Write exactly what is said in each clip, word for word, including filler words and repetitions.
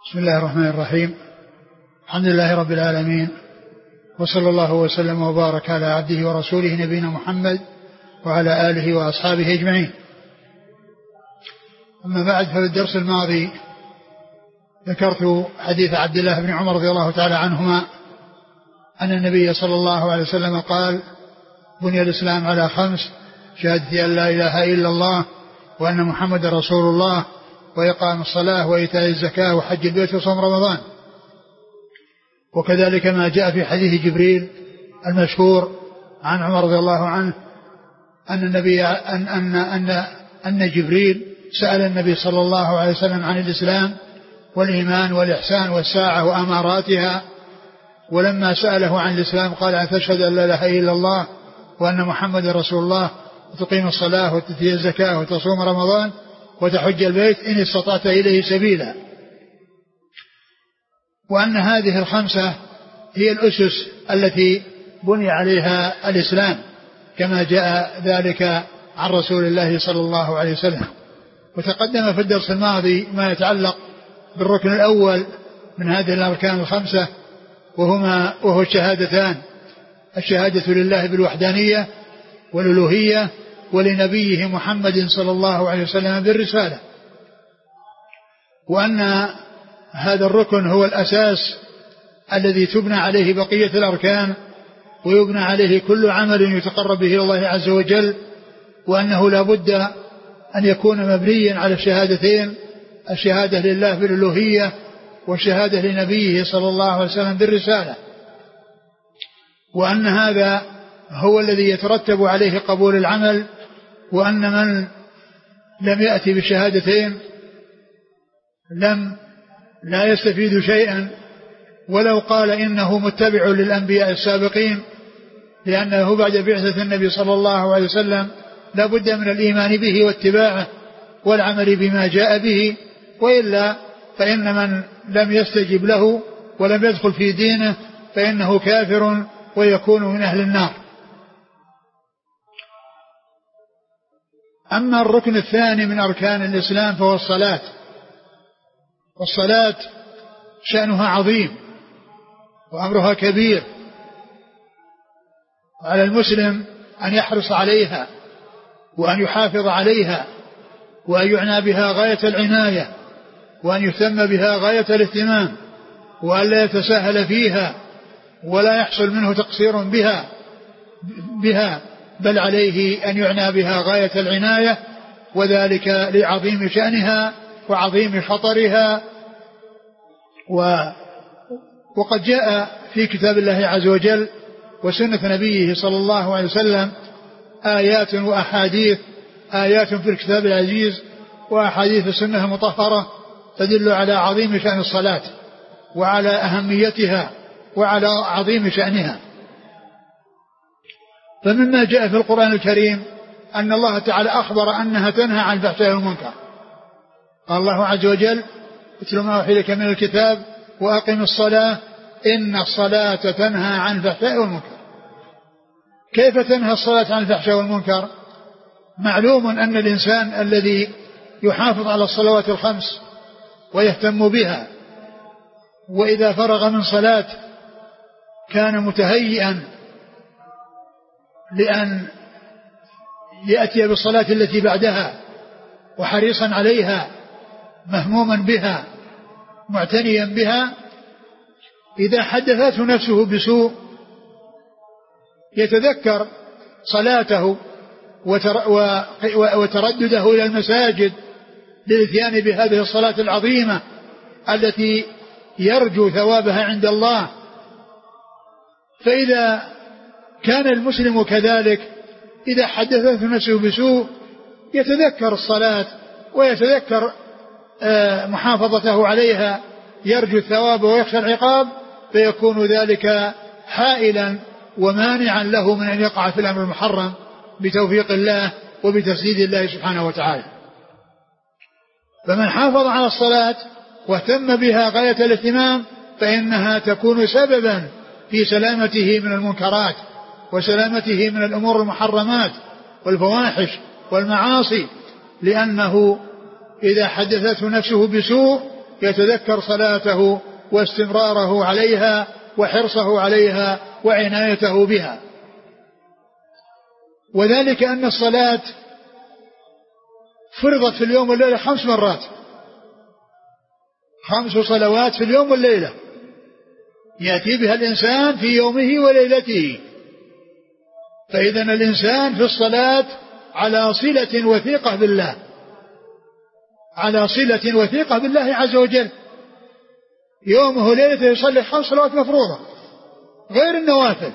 بسم الله الرحمن الرحيم. الحمد لله رب العالمين، وصلى الله وسلم وبارك على عبده ورسوله نبينا محمد وعلى آله وأصحابه أجمعين. أما بعد، ففي الدرس الماضي ذكرت حديث عبد الله بن عمر رضي الله تعالى عنهما أن النبي صلى الله عليه وسلم قال: بني الإسلام على خمس: شهادة أن لا إله إلا الله وأن محمد رسول الله، وإقام الصلاة، وإيتاء الزكاة، وحج البيت، وصوم رمضان. وكذلك ما جاء في حديث جبريل المشهور عن عمر رضي الله عنه أن النبي أن أن أن, أن جبريل سأل النبي صلى الله عليه وسلم عن الإسلام والإيمان والإحسان والساعة وأماراتها، ولما سأله عن الإسلام قال: أن تشهد أن لا إله إلا الله وأن محمد رسول الله، وتقيم الصلاة، وتؤتي الزكاة، وتصوم رمضان، وتحج البيت إن استطعت إليه سبيلا. وأن هذه الخمسة هي الأسس التي بني عليها الإسلام، كما جاء ذلك عن رسول الله صلى الله عليه وسلم. وتقدم في الدرس الماضي ما يتعلق بالركن الأول من هذه الأركان الخمسة، وهما وهو الشهادتان: الشهادة لله بالوحدانية والألوهية، ولنبيه محمد صلى الله عليه وسلم بالرسالة. وأن هذا الركن هو الأساس الذي تبنى عليه بقية الأركان، ويبنى عليه كل عمل يتقرب به إلى الله عز وجل، وأنه لا بد أن يكون مبنيا على الشهادتين: الشهادة لله بالألوهية، والشهادة لنبيه صلى الله عليه وسلم بالرسالة. وأن هذا هو الذي يترتب عليه قبول العمل، وأن من لم يأتي بالشهادتين لم لا يستفيد شيئا ولو قال إنه متبع للأنبياء السابقين، لأنه بعد بعثة النبي صلى الله عليه وسلم لا بد من الإيمان به واتباعه والعمل بما جاء به، وإلا فإن من لم يستجب له ولم يدخل في دينه فإنه كافر ويكون من أهل النار. أما الركن الثاني من أركان الإسلام فهو الصلاة. والصلاة شأنها عظيم وأمرها كبير، على المسلم أن يحرص عليها وأن يحافظ عليها، وأن يعنى بها غاية العناية، وأن يهتم بها غاية الاهتمام، وأن لا يتساهل فيها ولا يحصل منه تقصير بها بها بل عليه أن يعنى بها غاية العناية، وذلك لعظيم شأنها وعظيم خطرها. و وقد جاء في كتاب الله عز وجل وسنة نبيه صلى الله عليه وسلم آيات وأحاديث، آيات في الكتاب العزيز وأحاديث السنة المطهرة تدل على عظيم شأن الصلاة وعلى أهميتها وعلى عظيم شأنها. فمما جاء في القرآن الكريم أن الله تعالى أخبر أنها تنهى عن الفحشاء والمنكر. قال الله عز وجل: اتل ما أوحي إليك من الكتاب وأقم الصلاة إن الصلاة تنهى عن الفحشاء والمنكر. كيف تنهى الصلاة عن الفحشاء والمنكر؟ معلوم أن الإنسان الذي يحافظ على الصلوات الخمس ويهتم بها، وإذا فرغ من صلاة كان متهيئا لأن يأتي بالصلاة التي بعدها، وحريصا عليها، مهموما بها، معتنيا بها. إذا حدثته نفسه بسوء يتذكر صلاته وتردده إلى المساجد للإتيان بهذه الصلاة العظيمة التي يرجو ثوابها عند الله. فإذا كان المسلم كذلك، إذا حدثته نفسه بسوء يتذكر الصلاة ويتذكر محافظته عليها، يرجو الثواب ويخشى العقاب، فيكون ذلك حائلا ومانعا له من أن يقع في الأمر المحرم بتوفيق الله وبتسديد الله سبحانه وتعالى. فمن حافظ على الصلاة واهتم بها غاية الاهتمام فإنها تكون سببا في سلامته من المنكرات وسلامته من الأمور المحرمات والفواحش والمعاصي، لأنه إذا حدثته نفسه بسوء يتذكر صلاته واستمراره عليها وحرصه عليها وعنايته بها. وذلك أن الصلاة فرضت في اليوم والليلة خمس مرات، خمس صلوات في اليوم والليلة يأتي بها الإنسان في يومه وليلته. فإذا الإنسان في الصلاة على صلة وثيقة بالله، على صلة وثيقة بالله عز وجل. يومه وليلته يصلي خمس صلوات مفروضة غير النوافل،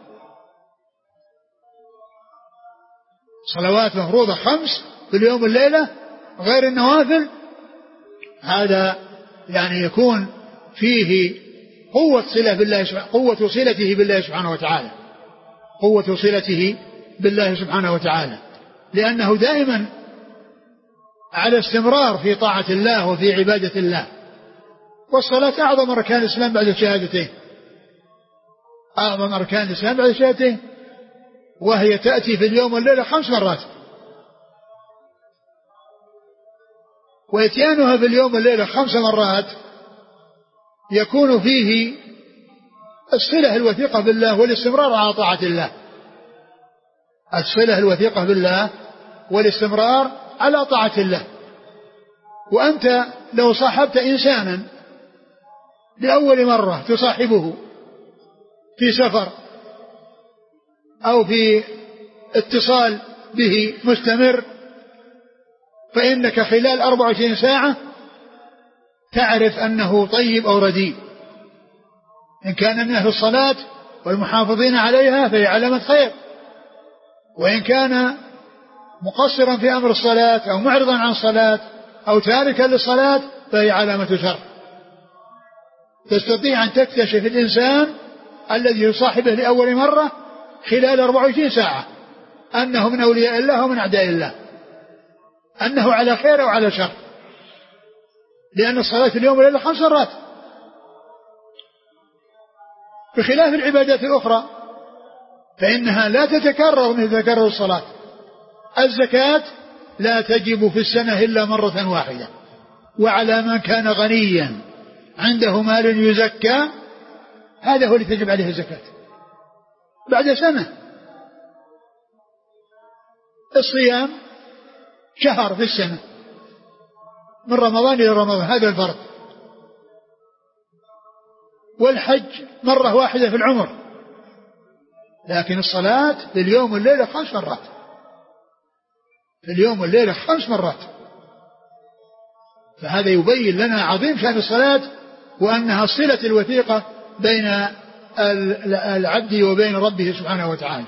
صلوات مفروضة خمس في اليوم والليلة غير النوافل. هذا يعني يكون فيه قوة صلة بالله، قوة صلته بالله سبحانه وتعالى، قوة صلته بالله سبحانه وتعالى، لأنه دائما على استمرار في طاعة الله وفي عبادة الله. والصلاة أعظم أركان الإسلام بعد الشهادتين، أعظم أركان الإسلام بعد الشهادتين، وهي تأتي في اليوم والليلة خمس مرات. وإتيانها في اليوم والليلة خمس مرات يكون فيه الصلة الوثيقة بالله والاستمرار على طاعة الله، الصلة الوثيقة بالله والاستمرار على طاعة الله. وأنت لو صاحبت إنسانا لأول مرة تصاحبه في سفر أو في اتصال به مستمر، فإنك خلال أربع وعشرين ساعة تعرف أنه طيب أو رديء. إن كان من أهل الصلاة والمحافظين عليها فهي علامة خير، وإن كان مقصرا في أمر الصلاة أو معرضا عن الصلاة أو تاركا للصلاة فهي علامة شر. تستطيع أن تكتشف الإنسان الذي يصاحبه لأول مرة خلال أربع وعشرين ساعة أنه من أولياء الله ومن أعداء الله، أنه على خير أو على شر، لأن الصلاة اليوم والليلة خمس مرات، بخلاف العبادات الأخرى فإنها لا تتكرر مثل تكرر الصلاة. الزكاة لا تجب في السنة إلا مرة واحدة، وعلى من كان غنيا عنده مال يزكى هذا هو اللي تجب عليه الزكاة بعد سنة. الصيام شهر في السنة من رمضان إلى رمضان، هذا الفرض. والحج مرة واحدة في العمر، لكن الصلاة في اليوم والليلة خمس مرات، في اليوم والليلة خمس مرات. فهذا يبين لنا عظيم شأن الصلاة، وأنها الصلة الوثيقة بين العبد وبين ربه سبحانه وتعالى.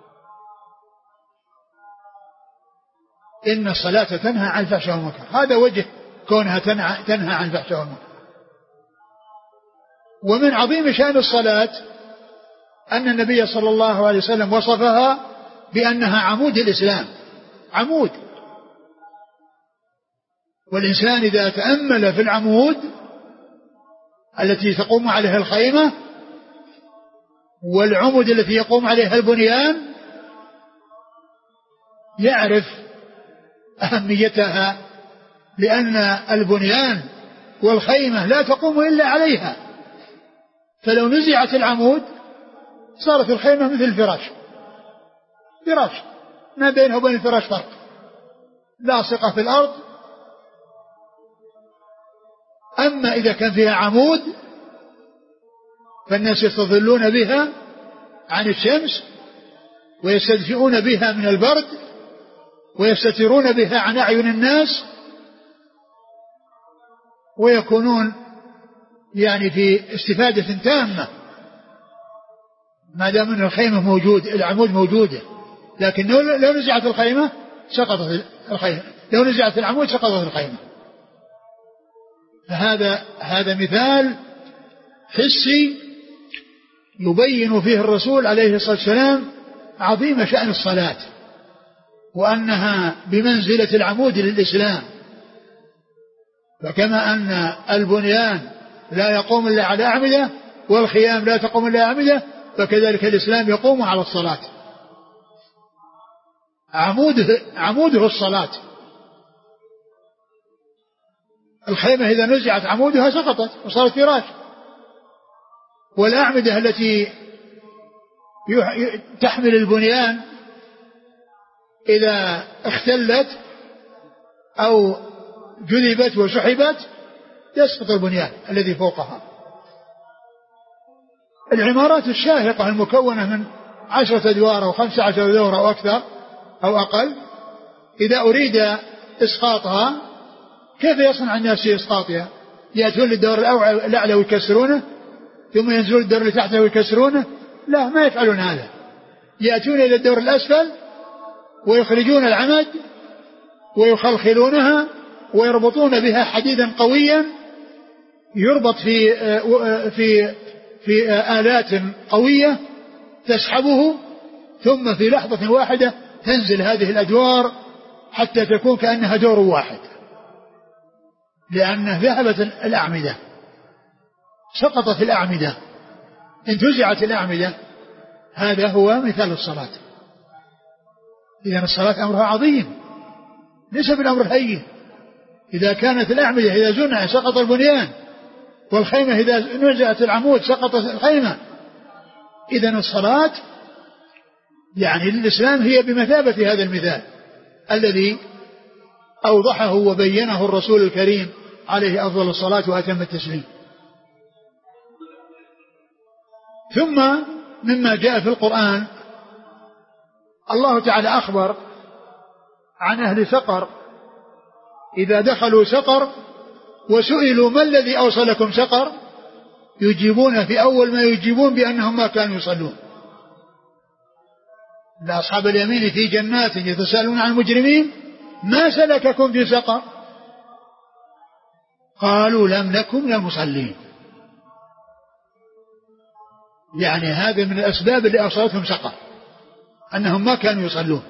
إن الصلاة تنهى عن الفحشاء والمنكر، هذا وجه كونها تنهى عن الفحشاء والمنكر. ومن عظيم شأن الصلاة أن النبي صلى الله عليه وسلم وصفها بأنها عمود الإسلام، عمود. والإنسان إذا تأمل في العمود التي تقوم عليها الخيمة والعمود التي يقوم عليها البنيان يعرف أهميتها، لأن البنيان والخيمة لا تقوم إلا عليها، فلو نزعت العمود صارت الخيمة مثل الفراش، فراش ما بينه وبين الفراش فرق، لاصقة في الأرض. أما إذا كان فيها عمود فالناس يستظلون بها عن الشمس ويستدفئون بها من البرد ويستترون بها عن أعين الناس، ويكونون يعني في استفادة تامة ما دام أن الخيمة موجود، العمود موجودة. لكن لو نزعت الخيمة سقطت الخيمة، لو نزعت العمود سقطت الخيمة. فهذا هذا مثال حسي يبين فيه الرسول عليه الصلاة والسلام عظيم شأن الصلاة، وأنها بمنزلة العمود للإسلام. فكما أن البنيان لا يقوم إلا على أعمدة والخيام لا تقوم إلا على أعمدة، فكذلك الإسلام يقوم على الصلاة، عموده, عموده الصلاة. الخيمة إذا نزعت عمودها سقطت وصارت فراش. والأعمدة التي تحمل البنيان إذا اختلت أو جذبت وسحبت يسقط البنيان الذي فوقها. العمارات الشاهقة المكونة من عشرة أدوار أو خمسة عشر دور أو أكثر أو أقل، إذا أريد إسقاطها كيف يصنع الناس في إسقاطها؟ يأتون للدور الأعلى ويكسرونه ثم ينزلون الدور اللي تحته ويكسرونه؟ لا، ما يفعلون هذا. يأتون إلى الدور الأسفل ويخرجون العمد ويخلخلونها ويربطون بها حديدا قويا يربط في في في آلات قوية تسحبه، ثم في لحظة واحدة تنزل هذه الأدوار حتى تكون كأنها دور واحد، لأن ذهبت الأعمدة، سقطت الأعمدة، انتزعت الأعمدة. هذا هو مثال الصلاة. إذن الصلاة أمرها عظيم ليس بالأمر الهين. إذا كانت الأعمدة إذا زنع سقط البنيان، والخيمة إذا نزعت العمود سقطت الخيمة. إذن الصلاة يعني للإسلام هي بمثابة هذا المثال الذي أوضحه وبينه الرسول الكريم عليه أفضل الصلاة وأتم التسليم. ثم مما جاء في القرآن الله تعالى أخبر عن أهل سقر إذا دخلوا سقر وسئلوا ما الذي أوصلكم سقر يجيبون في أول ما يجيبون بأنهم ما كانوا يصلون. لأصحاب اليمين في جنات يتساءلون عن المجرمين ما سلككم في سقر قالوا لم نكن من المصلين. يعني هذا من الأسباب اللي أوصلتهم سقر أنهم ما كانوا يصلون.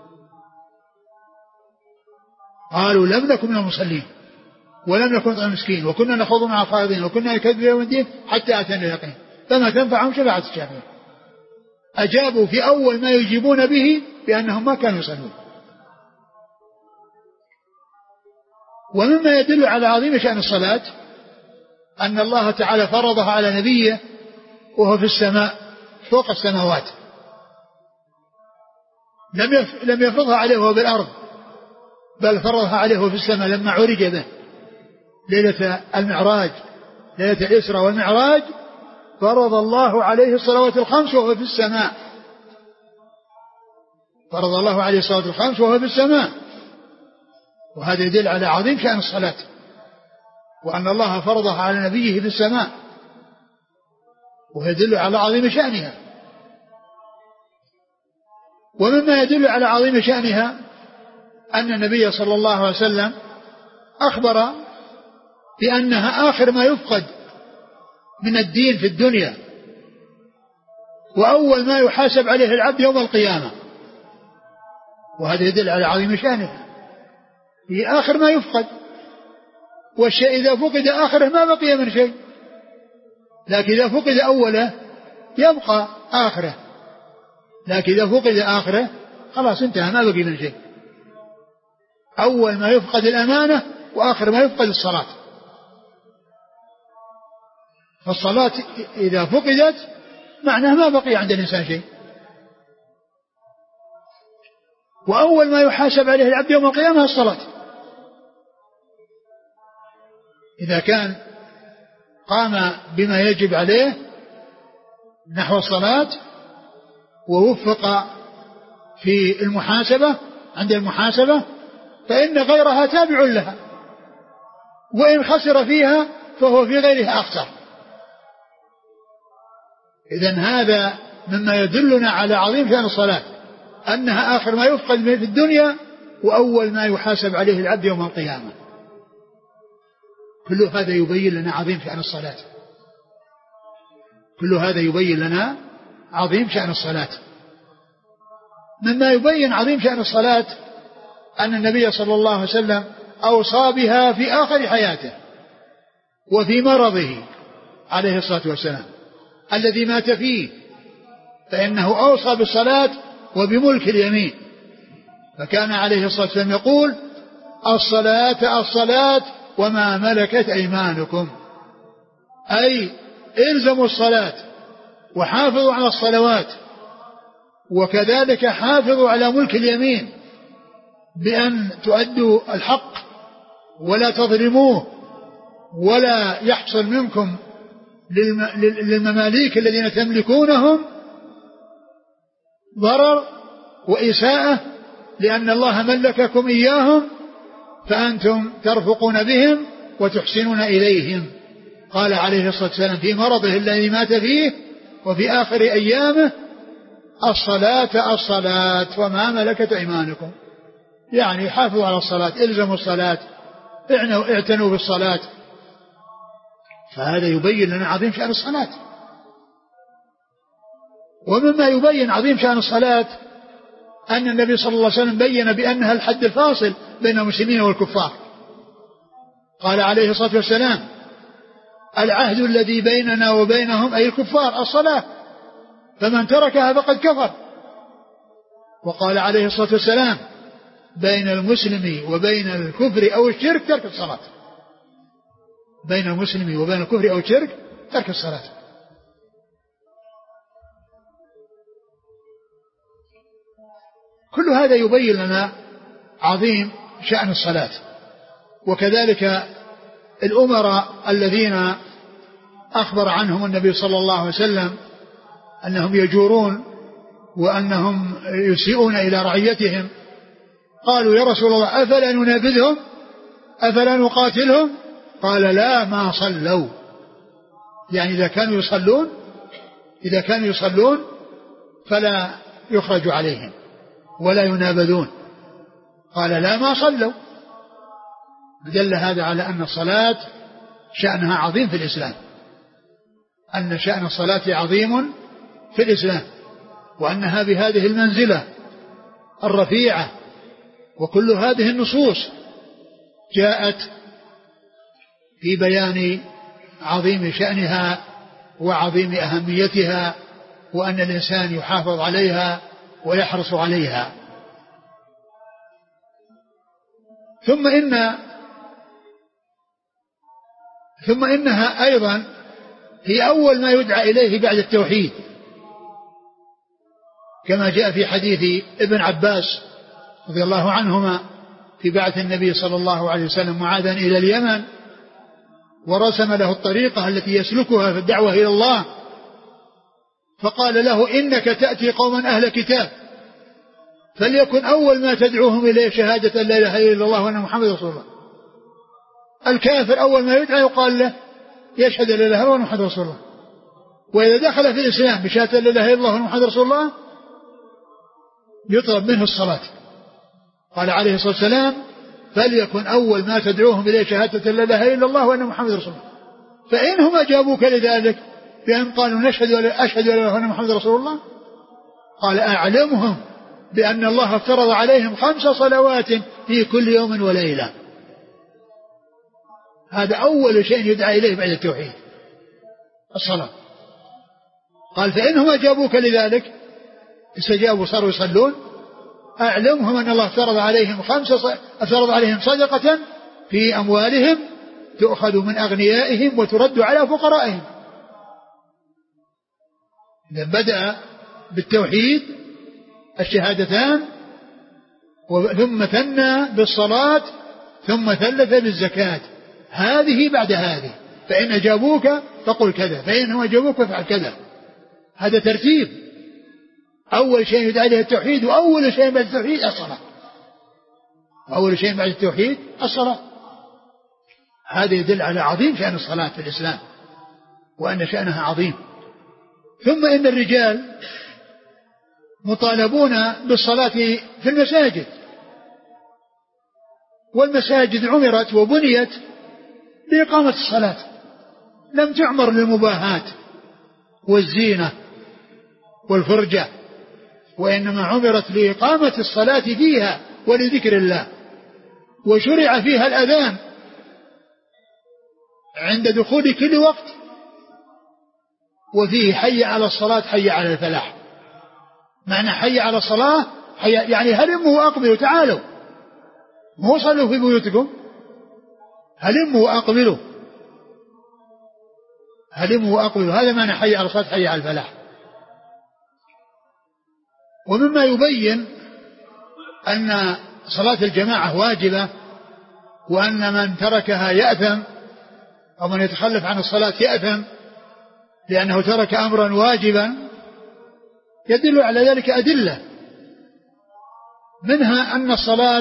قالوا لم نكن من المصلين ولم نكن نطعم المسكين وكنا نخوض مع الخائضين وكنا نكذب يوم الدين حتى أتانا اليقين فما تنفعهم شفاعة الشافعين. أجابوا في أول ما يجيبون به بأنهم ما كانوا يصلون. ومما يدل على عظيم شأن الصلاة أن الله تعالى فرضها على نبيه وهو في السماء فوق السماوات، لم لم يفرضها عليه وهو بالأرض، بل فرضها عليه وهو في السماء لما عرج به ليلة المعراج، ليلة الإسراء والمعراج، فرض الله عليه الصلوات الخمس وهو في السماء، فرض الله عليه الصلوات الخمس وهو في السماء. وهذا يدل على عظيم شأن الصلاة وأن الله فرضها على نبيه في السماء، ويدل على عظيم شأنها. ومما يدل على عظيم شأنها أن النبي صلى الله عليه وسلم أخبر بأنها آخر ما يفقد من الدين في الدنيا وأول ما يحاسب عليه العبد يوم القيامة، وهذا يدل على عظيم شأنها. هي آخر ما يفقد، والشيء إذا فقد آخره ما بقي من شيء، لكن إذا فقد أوله يبقى آخره، لكن إذا فقد آخره خلاص انتهى ما بقي من شيء. أول ما يفقد الأمانة وآخر ما يفقد الصلاة. فالصلاة إذا فقدت معناه ما بقي عند الإنسان شيء. وأول ما يحاسب عليه العبد يوم القيامة الصلاة. إذا كان قام بما يجب عليه نحو الصلاة ووفق في المحاسبة عند المحاسبة فإن غيرها تابع لها، وإن خسر فيها فهو في غيرها أخسر. إذن هذا مما يدلنا على عظيم شأن الصلاة أنها آخر ما يفقد في الدنيا وأول ما يحاسب عليه العبد يوم القيامة. كل هذا يبين لنا عظيم شأن الصلاة، كل هذا يبين لنا عظيم شأن الصلاة. مما يبين عظيم شأن الصلاة أن النبي صلى الله عليه وسلم أوصى بها في آخر حياته وفي مرضه عليه الصلاة والسلام الذي مات فيه، فإنه أوصى بالصلاة وبملك اليمين، فكان عليه الصلاة والسلام يقول الصلاة الصلاة وما ملكت أيمانكم، أي إلزموا الصلاة وحافظوا على الصلوات، وكذلك حافظوا على ملك اليمين بأن تؤدوا الحق ولا تظلموه، ولا يحصل منكم للمماليك الذين تملكونهم ضرر وإساءة، لأن الله ملككم إياهم فأنتم ترفقون بهم وتحسنون إليهم. قال عليه الصلاة والسلام في مرضه الذي مات فيه وفي آخر أيامه: الصلاة الصلاة وما ملكت أيمانكم، يعني حافظوا على الصلاة، إلزموا الصلاة، اعتنوا بالصلاة. فهذا يبين لنا عظيم شأن الصلاة. ومما يبين عظيم شأن الصلاة أن النبي صلى الله عليه وسلم بين بأنها الحد الفاصل بين المسلمين والكفار. قال عليه الصلاة والسلام: العهد الذي بيننا وبينهم أي الكفار الصلاة، فمن تركها فقد كفر. وقال عليه الصلاة والسلام: بين المسلم وبين الكفر أو الشرك ترك الصلاة. بين المسلم وبين الكفر أو الشرك ترك الصلاة. كل هذا يبين لنا عظيم شأن الصلاة. وكذلك الأمراء الذين أخبر عنهم النبي صلى الله عليه وسلم أنهم يجورون وأنهم يسيئون إلى رعيتهم، قالوا: يا رسول الله أفلا ننابذهم أفلا نقاتلهم؟ قال: لا، ما صلوا. يعني إذا كانوا يصلون إذا كانوا يصلون فلا يخرج عليهم ولا ينابذون. قال: لا، ما صلوا. دل هذا على أن الصلاة شأنها عظيم في الإسلام، أن شأن الصلاة عظيم في الإسلام، وأنها بهذه المنزلة الرفيعة. وكل هذه النصوص جاءت في بيان عظيم شأنها وعظيم أهميتها، وأن الإنسان يحافظ عليها ويحرص عليها. ثم إن ثم إنها أيضا هي أول ما يدعى إليه بعد التوحيد، كما جاء في حديث ابن عباس رضي الله عنهما في بعث النبي صلى الله عليه وسلم معاذا إلى اليمن، ورسم له الطريقة التي يسلكها في الدعوة إلى الله، فقال له: إنك تأتي قوما أهل كتاب، فليكن أول ما تدعوهم إليه شهادة لا إله إلا الله وأن محمد رسول الله. الكافر أول ما يدعى يقال له يشهد لا إله إلا الله وأن محمد رسول الله، وإذا دخل في الإسلام بشهادة لا إله إلا الله وأن محمد رسول الله يطلب منه الصلاة. قال عليه الصلاة والسلام: فليكن أول ما تدعوهم إليه شهادة لا إله إلا الله وأن محمد رسول الله، فإنهم أجابوك لذلك بأن قالوا نشهد أشهد أن لا إله إلا الله وأن محمد رسول الله، قال: أعلمهم بأن الله افترض عليهم خمس صلوات في كل يوم وليلة. هذا أول شيء يدعى إليه بعد التوحيد، الصلاة. قال: فإنهم أجابوك لذلك، استجابوا صاروا يصلون، أعلمهم أن الله افترض عليهم خمس افترض عليهم صدقة في أموالهم تؤخذ من أغنيائهم وترد على فقرائهم. إذا بدأ بالتوحيد الشهادتان، ثم ثنى بالصلاة، ثم ثلث بالزكاة. هذه بعد هذه، فإن أجابوك فقل كذا، فإنهم أجابوك فافعل كذا. هذا ترتيب. أول شيء يدعى إليه التوحيد، وأول شيء بعد التوحيد الصلاة. أول شيء بعد التوحيد الصلاة. هذا يدل على عظيم شأن الصلاة في الإسلام، وأن شأنها عظيم. ثم إن الرجال مطالبون بالصلاة في المساجد، والمساجد عمرت وبنيت لإقامة الصلاة، لم تعمر للمباهات والزينة والفرجة، وإنما عمرت لإقامة الصلاة فيها ولذكر الله. وشرع فيها الأذان عند دخول كل وقت، وفيه حي على الصلاة حي على الفلاح. معنى حي على الصلاة حي يعني هلموا وأقبلوا تعالوا، مو صلوا في بيوتكم، هلموا وأقبلوا، هلموا وأقبلوا، هذا معنى حي على الصلاة حي على الفلاح. ومما يبين أن صلاة الجماعة واجبة، وأن من تركها يأثم، أو من يتخلف عن الصلاة يأثم لأنه ترك أمرا واجبا، يدل على ذلك أدلة، منها أن الصلاة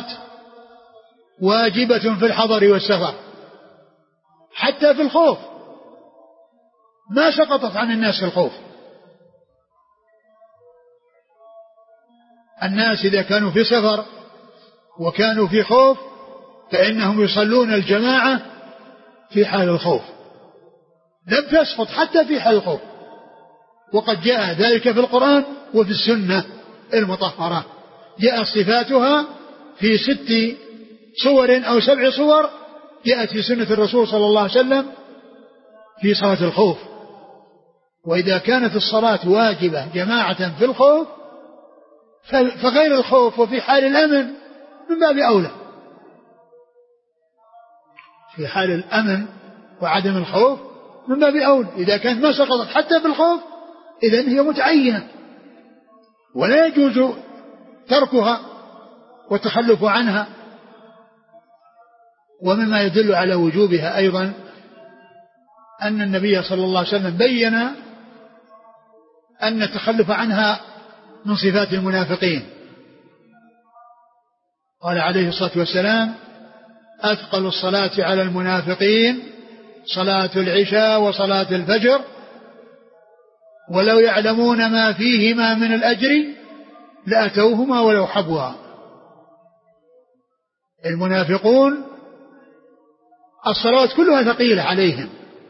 واجبة في الحضر والسفر حتى في الخوف، ما سقطت عن الناس الخوف. الناس إذا كانوا في سفر وكانوا في خوف فإنهم يصلون الجماعة في حال الخوف، لم تسقط حتى في حال الخوف، وقد جاء ذلك في القرآن وفي السنة المطهرة، جاء صفاتها في ست صور أو سبع صور جاءت في سنة الرسول صلى الله عليه وسلم في صلاة الخوف. وإذا كانت الصلاة واجبة جماعة في الخوف فغير الخوف وفي حال الأمن من باب أولى. في حال الأمن وعدم الخوف من باب أولى، إذا كانت ما سقطت حتى في الخوف إذن هي متعينة ولا يجوز تركها والتخلف عنها. ومما يدل على وجوبها أيضا أن النبي صلى الله عليه وسلم بين أن التخلف عنها من صفات المنافقين، قال عليه الصلاة والسلام: أثقل الصلاة على المنافقين صلاة العشاء وصلاة الفجر ولو يعلمون ما فيهما من الأجر لأتوهما ولو حبوا. المنافقون الصلوات كلها ثقيلة عليهم،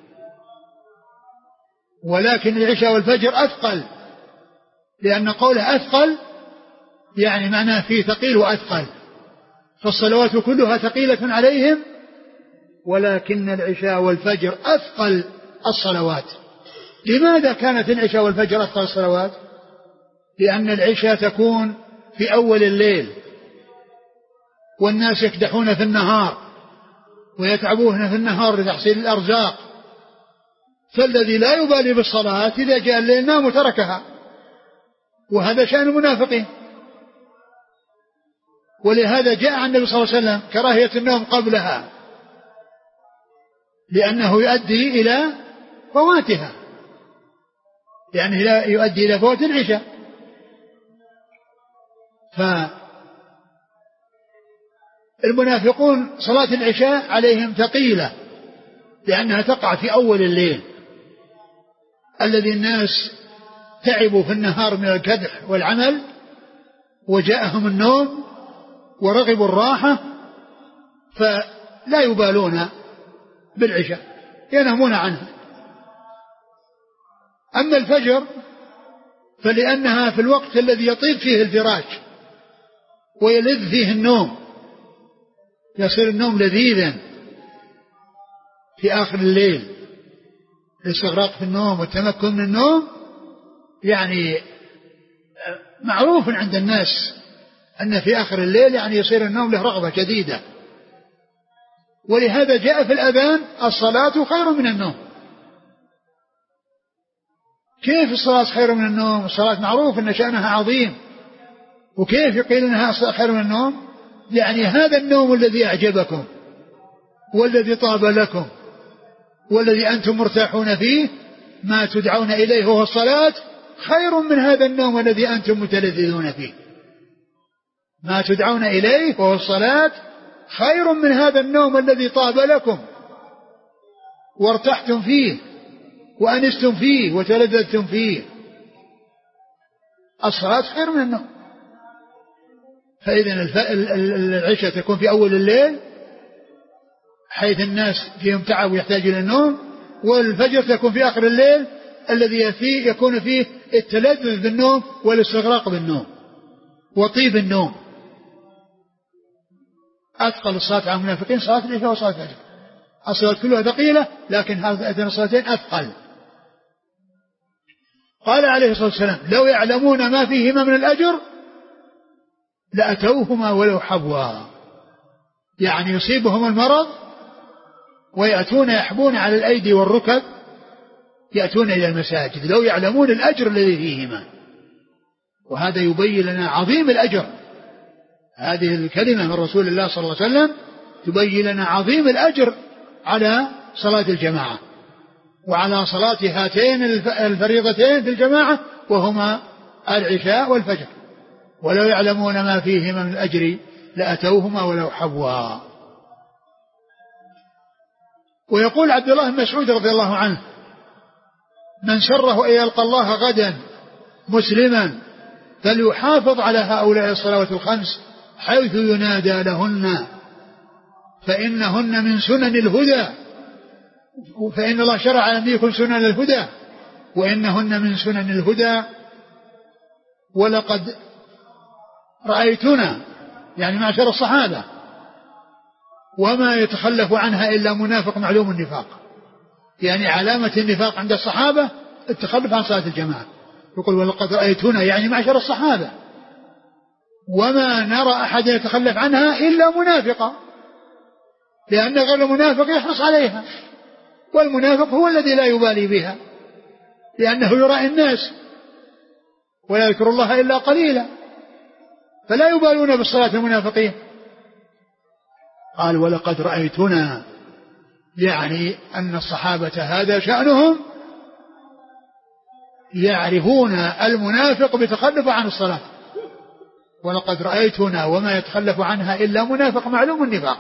ولكن العشاء والفجر أثقل، لأن قوله أثقل يعني معناه فيه ثقيل وأثقل، فالصلوات كلها ثقيلة عليهم، ولكن العشاء والفجر أثقل الصلوات. لماذا كانت العشاء والفجر أثقل الصلوات؟ لأن العشاء تكون في أول الليل والناس يكدحون في النهار ويتعبون في النهار لتحصيل الأرزاق، فالذي لا يبالي بالصلاة إذا جاء الليل نام وتركها، وهذا شأن المنافقين. ولهذا جاء عن النبي صلى الله عليه وسلم كراهية النوم قبلها، لأنه يؤدي إلى فواتها، يعني لا يؤدي إلى فوات العشاء. فالمنافقون صلاة العشاء عليهم ثقيلة لأنها تقع في أول الليل الذي الناس تعبوا في النهار من الكدح والعمل وجاءهم النوم ورغبوا الراحة، فلا يبالون بالعشاء ينامون عنها. أما الفجر فلأنها في الوقت الذي يطيب فيه الفراش ويلذ فيه النوم، يصير النوم لذيذا في آخر الليل، الاستغراق في النوم والتمكن من النوم يعني معروف عند الناس أن في آخر الليل يعني يصير النوم له رغبة شديدة. ولهذا جاء في الأذان: الصلاة خير من النوم. كيف الصلاة خير من النوم؟ الصلاة معروف أن شأنها عظيم، وكيف يقيل أنها خير من النوم؟ يعني هذا النوم الذي أعجبكم والذي طاب لكم والذي أنتم مرتاحون فيه ما تدعون إليه وهو الصلاة خير من هذا النوم الذي أنتم متلذذون فيه. ما تدعون إليه وهو الصلاة خير من هذا النوم الذي طاب لكم وارتحتم فيه وأنستم فيه وتلذذتم فيه. الصلاة خير من النوم. فإذا العشاء تكون في أول الليل حيث الناس فيهم تعب ويحتاج إلى النوم، والفجر تكون في آخر الليل الذي فيه يكون فيه التلذذ بالنوم والاستغراق بالنوم وطيب النوم. أثقل الصلاة على المنافقين صلاة العشاء وصلاة الفجر. الصلاة كلها ثقيلة لكن هذين الصلاتين أثقل. قال عليه الصلاة والسلام: لو يعلمون ما فيهما من الأجر لأتوهما ولو حبوا. يعني يصيبهم المرض ويأتون يحبون على الأيدي والركب يأتون إلى المساجد لو يعلمون الأجر الذي فيهما. وهذا يبين لنا عظيم الأجر. هذه الكلمة من رسول الله صلى الله عليه وسلم تبين لنا عظيم الأجر على صلاة الجماعة وعلى صلاة هاتين الفريضتين في الجماعة وهما العشاء والفجر. ولو يعلمون ما فيهما من الأجر لأتوهما ولو حبوا. ويقول عبد الله بن مسعود رضي الله عنه: من سره أن يلقى الله غدا مسلما فليحافظ على هؤلاء الصلوات الخمس حيث ينادى لهن فإنهن من سنن الهدى، فإن الله شرع لنبيكم سنن الهدى وإنهن من سنن الهدى. ولقد رأيتنا يعني معشر الصحابة وما يتخلف عنها إلا منافق معلوم النفاق، يعني علامة النفاق عند الصحابة التخلف عن صلاة الجماعة. يقول ولقد رأيتنا يعني معشر الصحابة وما نرى أحد يتخلف عنها إلا منافقا، لأن غير المنافق يحرص عليها، والمنافق هو الذي لا يبالي بها لأنه يرائي الناس ولا يذكر الله إلا قليلا، فلا يبالون بالصلاة المنافقين. قال ولقد رأيتنا يعني أن الصحابة هذا شأنهم يعرفون المنافق بتخلف عن الصلاة. ولقد رأيتنا وما يتخلف عنها إلا منافق معلوم النفاق.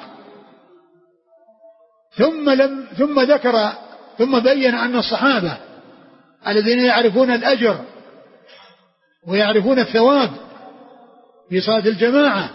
ثم لم ثم ذكر ثم بين أن الصحابة الذين يعرفون الأجر ويعرفون الثواب في صلاة الجماعة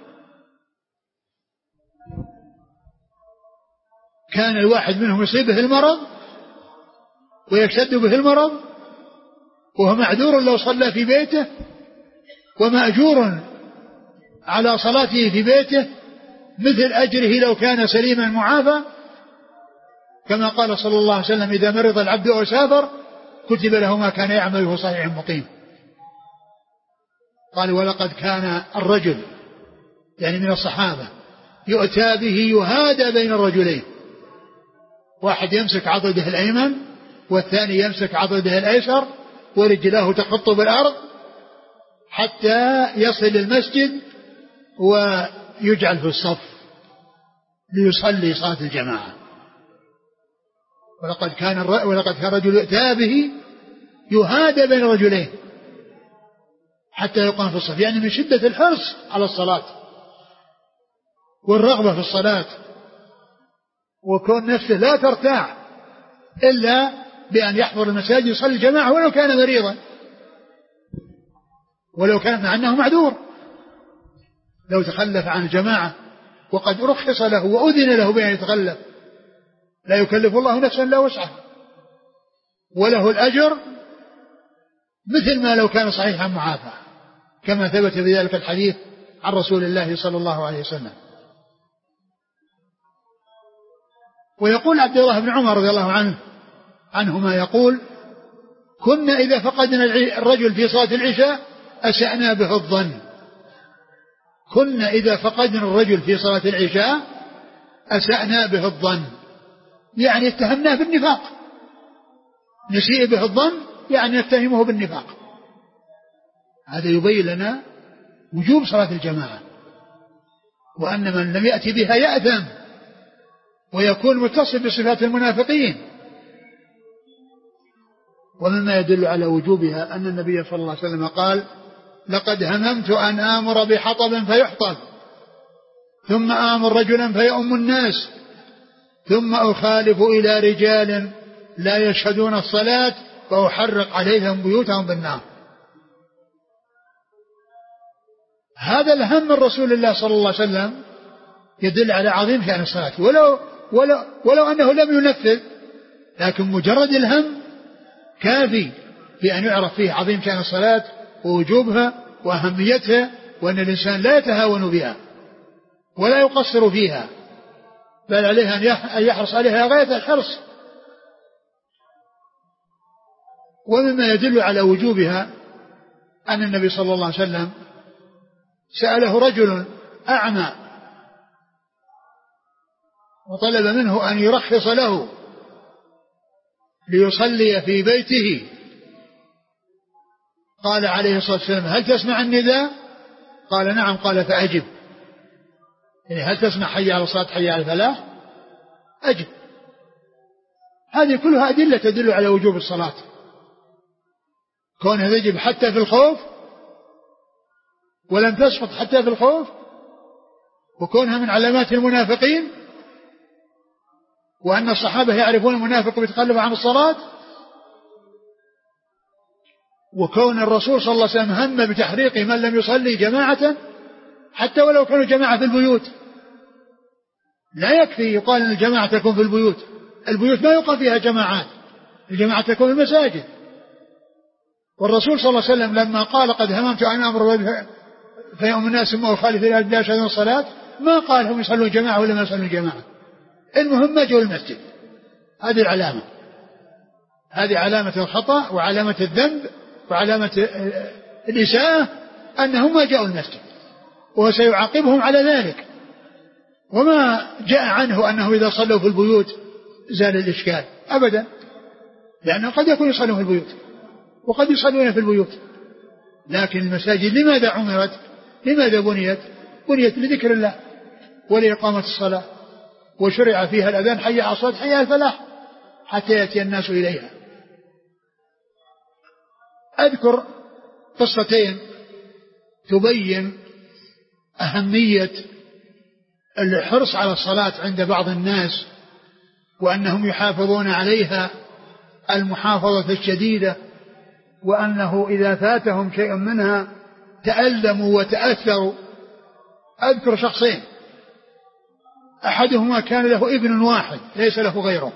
كان الواحد منهم يصيبه المرض ويشتد به المرض وهو معذور لو صلى في بيته ومأجور على صلاته في بيته مثل أجره لو كان سليما معافى، كما قال صلى الله عليه وسلم إذا مرض العبد أو سافر كتب له ما كان يعمله صحيح مقيم. قال ولقد كان الرجل يعني من الصحابة يؤتى به يهادى بين الرجلين، واحد يمسك عضده الأيمن والثاني يمسك عضده الأيسر ورجلاه تخط بالأرض حتى يصل المسجد ويجعل في الصف ليصلي صلاة الجماعة. ولقد كان ولقد كان رجل يؤتى به يهادى بين الرجلين حتى يقام في الصف، يعني من شدة الحرص على الصلاة والرغبة في الصلاة وكون نفسه لا ترتاح إلا بأن يحضر المساجد يصلي الجماعة ولو كان مريضا، ولو كان مع أنه معذور لو تخلف عن الجماعة وقد رخص له وأذن له بأن يتخلف، لا يكلف الله نفسا لا وسعها، وله الأجر مثل ما لو كان صحيحا معافى كما ثبت في ذلك الحديث عن رسول الله صلى الله عليه وسلم. ويقول عبد الله بن عمر رضي الله عنه عنهما يقول كنا إذا فقدنا الرجل في صلاة العشاء أسأنا به الظن. كنا إذا فقدنا الرجل في صلاة العشاء أسأنا به الظن، يعني اتهمناه بالنفاق، نسيء به الظن يعني نتهمه بالنفاق. هذا يبين لنا وجوب صلاة الجماعة وأن من لم يأتي بها يأثم ويكون متصف بصفات المنافقين. ومما يدل على وجوبها أن النبي صلى الله عليه وسلم قال لقد هممت أن آمر بحطب فيحطب ثم آمر رجلا فيؤم الناس ثم أخالف إلى رجال لا يشهدون الصلاة فأحرق عليهم بيوتهم بالنار. هذا الهم من رسول الله صلى الله عليه وسلم يدل على عظيم شأن الصلاة، ولو, ولو, ولو أنه لم ينفذ لكن مجرد الهم كافي في أن يعرف فيه عظيم شأن الصلاة ووجوبها وأهميتها وأن الإنسان لا يتهاون بها ولا يقصر فيها بل عليه أن يحرص عليها غاية الحرص. ومما يدل على وجوبها أن النبي صلى الله عليه وسلم سأله رجل أعمى وطلب منه أن يرخص له ليصلي في بيته، قال عليه الصلاة والسلام: هل تسمع النداء؟ قال: نعم. قال: فأجب. يعني هل تسمع حي على الصلاة حي على الفلاح؟ أجب. هذه كلها أدلة تدل على وجوب الصلاة، كونها تجب حتى في الخوف ولم تسقط حتى في الخوف، وكونها من علامات المنافقين، وأن الصحابة يعرفون المنافق بيتخلف عن الصلاة، وكون الرسول صلى الله عليه وسلم هم بتحريق من لم يصلي جماعة حتى ولو كانوا جماعة في البيوت. لا يكفي يقال أن الجماعة تكون في البيوت، البيوت ما يقام فيها جماعات، الجماعة تكون في المساجد. والرسول صلى الله عليه وسلم لما قال: قد هممت أن أمر فيؤم الناس ثم أخالف إلى لا يشهدون الصلاة، ما قال هم يصلون جماعة ولا ما يصلون جماعة، المهم ما جاءوا المسجد. هذه العلامة، هذه علامة الخطأ وعلامة الذنب وعلامة الإساءة أنهم ما جاءوا المسجد، وسيعاقبهم على ذلك. وما جاء عنه أنه إذا صلوا في البيوت زال الإشكال أبدا، لأنه قد يكون يصلون في البيوت وقد يصلون في البيوت، لكن المساجد لماذا عمرت؟ لماذا بنيت؟ بنيت لذكر الله ولإقامة الصلاة، وشرع فيها الأذان: حي على الصلاة حي على الفلاح، حتى يأتي الناس إليها. أذكر قصتين تبين أهمية الحرص على الصلاة عند بعض الناس، وأنهم يحافظون عليها المحافظة الشديدة، وأنه إذا فاتهم شيء منها تألموا وتأثروا. أذكر شخصين، أحدهما كان له ابن واحد ليس له غيره،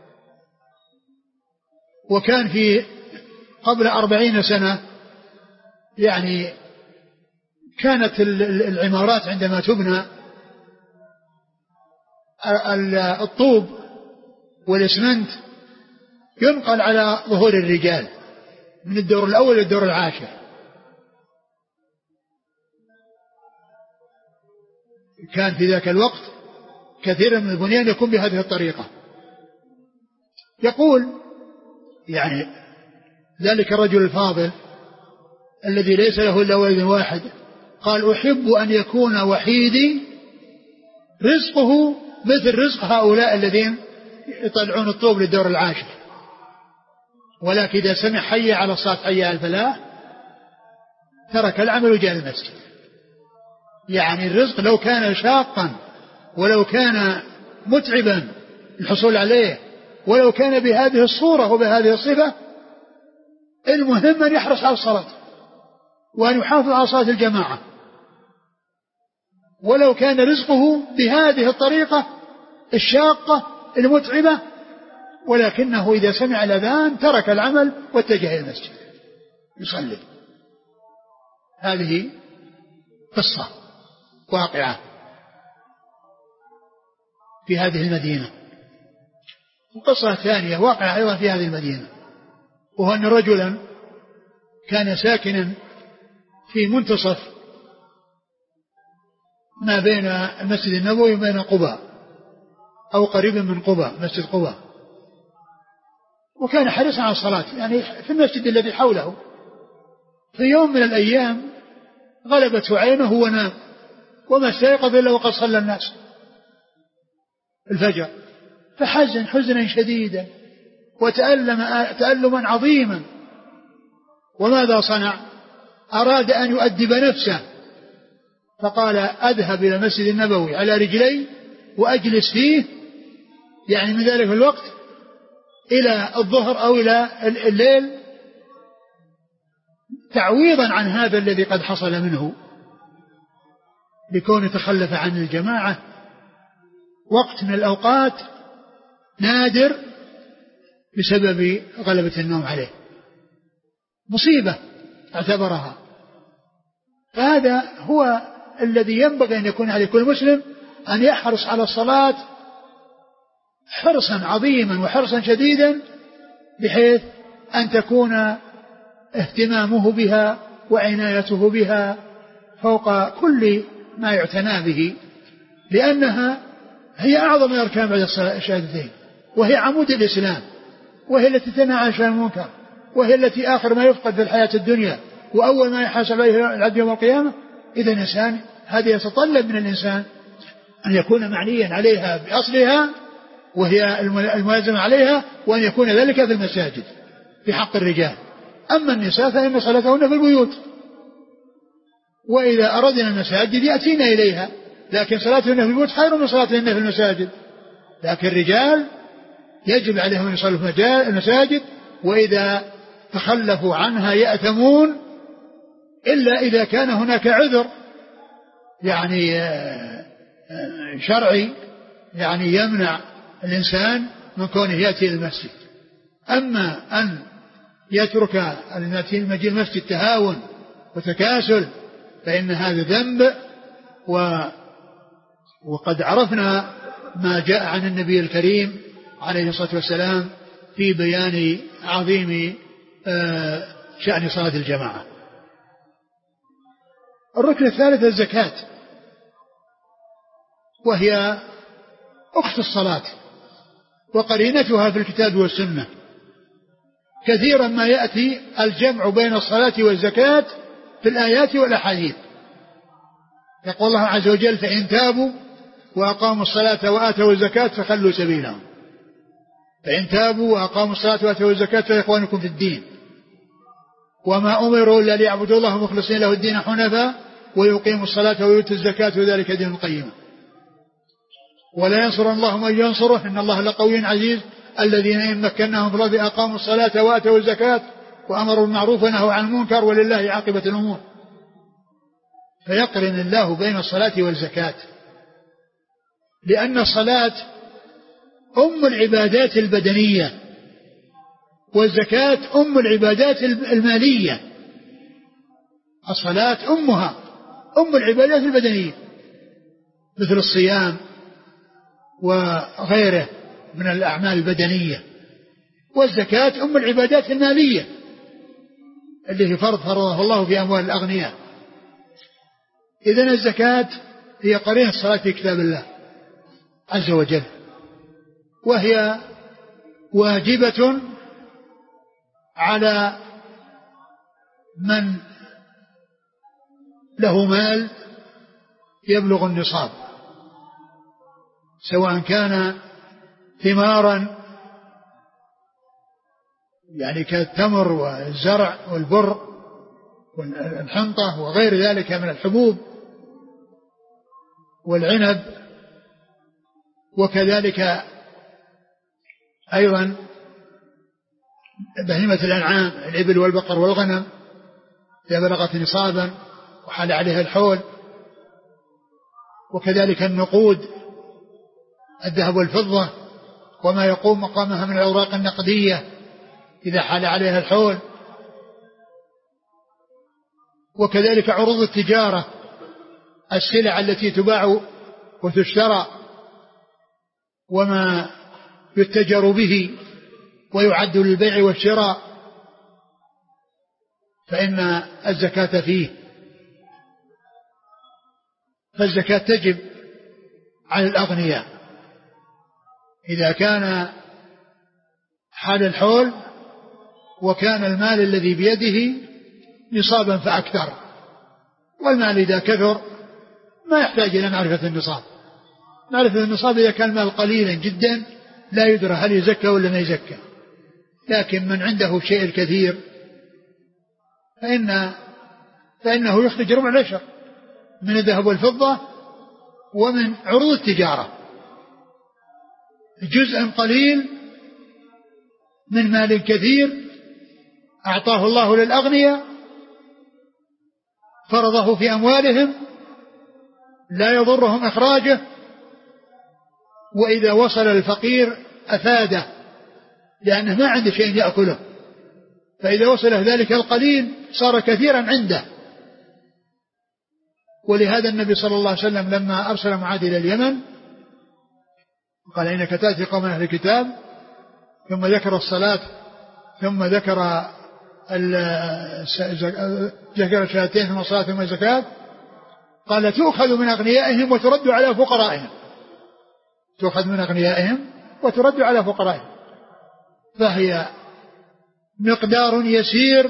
وكان في قبل أربعين سنة، يعني كانت العمارات عندما تبنى الطوب والإسمنت ينقل على ظهور الرجال من الدور الأول للدور العاشر. كان في ذاك الوقت كثير من البنيان يكون بهذه الطريقة. يقول يعني ذلك الرجل الفاضل الذي ليس له إلا ولد واحد قال: أحب أن يكون وحيدي رزقه مثل رزق هؤلاء الذين يطلعون الطوب للدور العاشر، ولكن إذا سمع حي على الصلاة حي على الفلاح ترك العمل وجاء المسجد. يعني الرزق لو كان شاقا ولو كان متعبا الحصول عليه ولو كان بهذه الصورة وبهذه الصفة، المهم أن يحرص على الصلاة وأن يحافظ على صلاة الجماعة، ولو كان رزقه بهذه الطريقة الشاقة المتعبة، ولكنه إذا سمع الأذان ترك العمل واتجه إلى المسجد يصلي. هذه قصة واقعة في هذه المدينة. وقصة ثانية واقعة أيضا في هذه المدينة، وهو أن رجلا كان ساكنا في منتصف ما بين المسجد النبوي وبين قباء أو قريب من قباء، مسجد قباء، وكان حريصا على الصلاة يعني في المسجد الذي حوله. في يوم من الأيام غلبته عينه ونام، وما استيقظ إلا وقد صلى الناس الفجر، فحزن حزنا شديدا وتألم تألما عظيما. وماذا صنع؟ أراد أن يؤدب نفسه، فقال: أذهب إلى المسجد النبوي على رجلي وأجلس فيه، يعني من ذلك الوقت إلى الظهر أو إلى الليل، تعويضا عن هذا الذي قد حصل منه بكون تخلف عن الجماعة وقت من الأوقات نادر بسبب غلبة النوم عليه، مصيبة اعتبرها. فهذا هو الذي ينبغي أن يكون على كل مسلم، أن يحرص على الصلاة حرصا عظيما وحرصا شديدا، بحيث أن تكون اهتمامه بها وعنايته بها فوق كل ما يعتنى به، لأنها هي أعظم الأركان بعد الشهادتين، وهي عمود الإسلام، وهي التي تنهى عن الفحشاء والمنكر، وهي التي آخر ما يفقد في الحياة الدنيا وأول ما يحاسب عليه العبد يوم القيامة. إذا الإنسان هذه يتطلب من الإنسان أن يكون معنيا عليها بأصلها وهي الملازمة عليها، وأن يكون ذلك في المساجد في حق الرجال. أما النساء فإن صلاتهن في البيوت، وإذا أردنا المساجد يأتينا إليها، لكن صلاتهن في البيوت خير من صلاتهن في المساجد. لكن الرجال يجب عليهم أن يصلوا في المساجد، وإذا تخلفوا عنها يأثمون، إلا إذا كان هناك عذر يعني شرعي يعني يمنع الإنسان من كونه يأتي إلى المسجد. أما أن يترك المجيء المسجد تهاون وتكاسل فإن هذا ذنب. و وقد عرفنا ما جاء عن النبي الكريم عليه الصلاة والسلام في بيان عظيم شأن صلاة الجماعة. الركن الثالث الزكاة، وهي أخت الصلاة وقرينتها في الكتاب والسنة. كثيرا ما يأتي الجمع بين الصلاة والزكاة في الآيات والأحاديث. يقول الله عز وجل: فإن تابوا وأقاموا الصلاة وآتوا الزكاة فخلوا سبيلهم. فإن تابوا وأقاموا الصلاة وآتوا الزكاة فإخوانكم في الدين، وما أمروا إلا ليعبدوا الله مخلصين له الدين حنفاء ويقيموا الصلاة ويؤتوا الزكاة وذلك دين القيمة. ولا ينصر الله من ينصره إن الله لقوي عزيز. الذين إن مكناهم في الأرض أقاموا الصلاة وآتوا الزكاة وأمروا بالمعروف ونهوا عن المنكر ولله عاقبة الأمور. فيقرن الله بين الصلاة والزكاة، لأن الصلاة أم العبادات البدنية، والزكاة أم العبادات المالية. الصلاة أمها أم العبادات البدنية مثل الصيام وغيره من الأعمال البدنية، والزكاة أم العبادات المالية اللي هي فرض فرضه الله في أموال الأغنياء. إذن الزكاة هي قرين الصلاة في كتاب الله عز وجل، وهي واجبة على من له مال يبلغ النصاب، سواء كان ثمارا يعني كالتمر والزرع والبر والحنطة وغير ذلك من الحبوب والعنب، وكذلك أيضا بهيمة الأنعام الإبل والبقر والغنم إذا بلغت نصابا وحال عليها الحول، وكذلك النقود الذهب والفضة وما يقوم مقامها من الأوراق النقدية إذا حال عليها الحول، وكذلك عروض التجارة السلع التي تباع وتشترى وما يتجر به ويعد للبيع والشراء فإن الزكاة فيه. فالزكاة تجب على الأغنياء إذا كان حال الحول وكان المال الذي بيده نصابا فأكثر، والمال إذا كثر ما يحتاج إلى معرفة النصاب. معرفة النصاب إذا كان المال قليلا جدا لا يدرى هل يزكى ولا ما يزكى، لكن من عنده شيء الكثير فإن فإنه يخرج ربع العشر من الذهب والفضة ومن عروض التجارة، جزء قليل من مال كثير أعطاه الله للأغنياء فرضه في أموالهم لا يضرهم إخراجه، وإذا وصل الفقير أفاده لأنه ما عنده شيء يأكله، فإذا وصل ذلك القليل صار كثيرا عنده. ولهذا النبي صلى الله عليه وسلم لما أرسل معاذ إلى اليمن قال إنك تأتي قوم أهل الكتاب، ثم ذكر الصلاة ثم ذكر ذكر الشهادتين ثم الصلاة ثم الزكاة، قال تؤخذ من أغنيائهم وترد على فقرائهم. تؤخذ من أغنيائهم وترد على فقرائهم، فهي مقدار يسير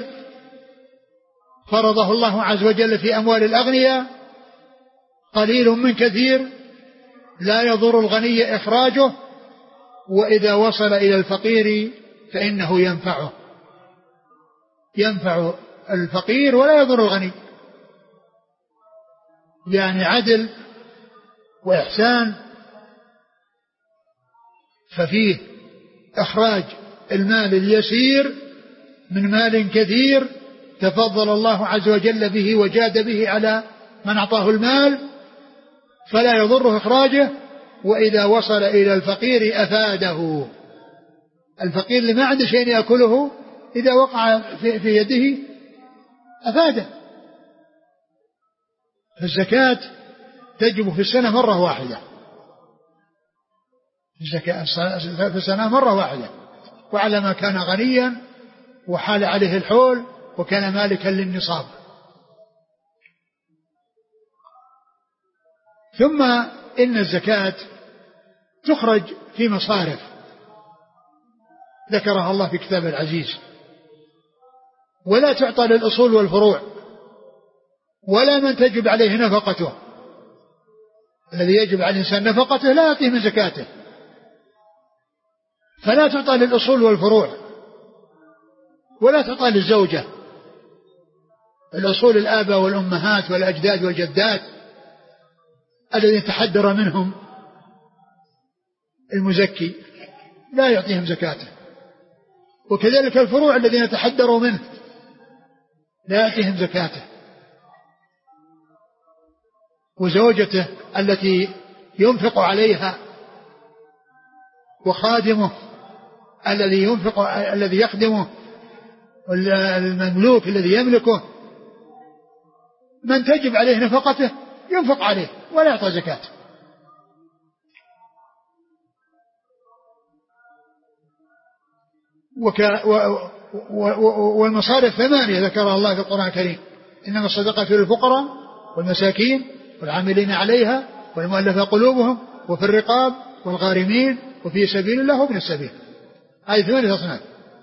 فرضه الله عز وجل في أموال الأغنياء، قليل من كثير، لا يضر الغني إخراجه، وإذا وصل إلى الفقير فإنه ينفعه، ينفع الفقير ولا يضر الغني، يعني عدل وإحسان. ففيه إخراج المال اليسير من مال كثير تفضل الله عز وجل به وجاد به على من أعطاه المال، فلا يضره إخراجه، وإذا وصل إلى الفقير أفاده. الفقير اللي ما عنده شيء يأكله إذا وقع في, في يده أفاده. فالزكاة تجب في السنة مرة واحدة، الزكاة في السنة مرة واحدة، وعلى ما كان غنيا وحال عليه الحول وكان مالكا للنصاب. ثم إن الزكاة تخرج في مصارف ذكرها الله في كتابه العزيز، ولا تعطى للأصول والفروع، ولا من تجب عليه نفقته. الذي يجب على الإنسان نفقته لا يأتيه من زكاته، فلا تعطى للأصول والفروع، ولا تعطى للزوجة. الأصول الآباء والأمهات والأجداد والجدات الذين تحدر منهم المزكي لا يعطيهم زكاته، وكذلك الفروع الذين تحدروا منه لا يعطيهم زكاته، وزوجته التي ينفق عليها، وخادمه الذي ينفق الذي يخدمه، والمملوك الذي يملكه، من تجب عليه نفقته ينفق عليه ولا يعطى زكاة. وك و و و والمصارف ثمانية ذكرها الله في القرآن الكريم: إنما الصدقة للفقراء والمساكين والعاملين عليها والمؤلفة قلوبهم وفي الرقاب والغارمين وفي سبيل الله وابن السبيل. هذه ثمانية أصناف.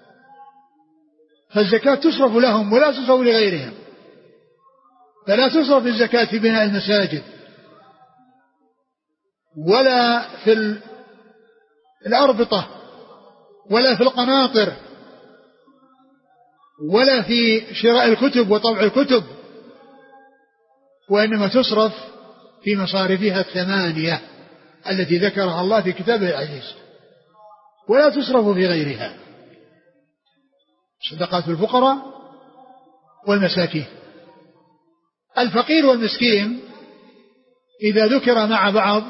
فالزكاة تصرف لهم ولا تصرف لغيرهم، فلا تصرف الزكاة في بناء المساجد، ولا في الأربطة، ولا في القناطر، ولا في شراء الكتب وطبع الكتب، وإنما تصرف في مصارفها الثمانية التي ذكرها الله في كتابه العزيز، ولا تصرف في غيرها: صدقات الفقراء والمساكين. الفقير والمسكين إذا ذكر مع بعض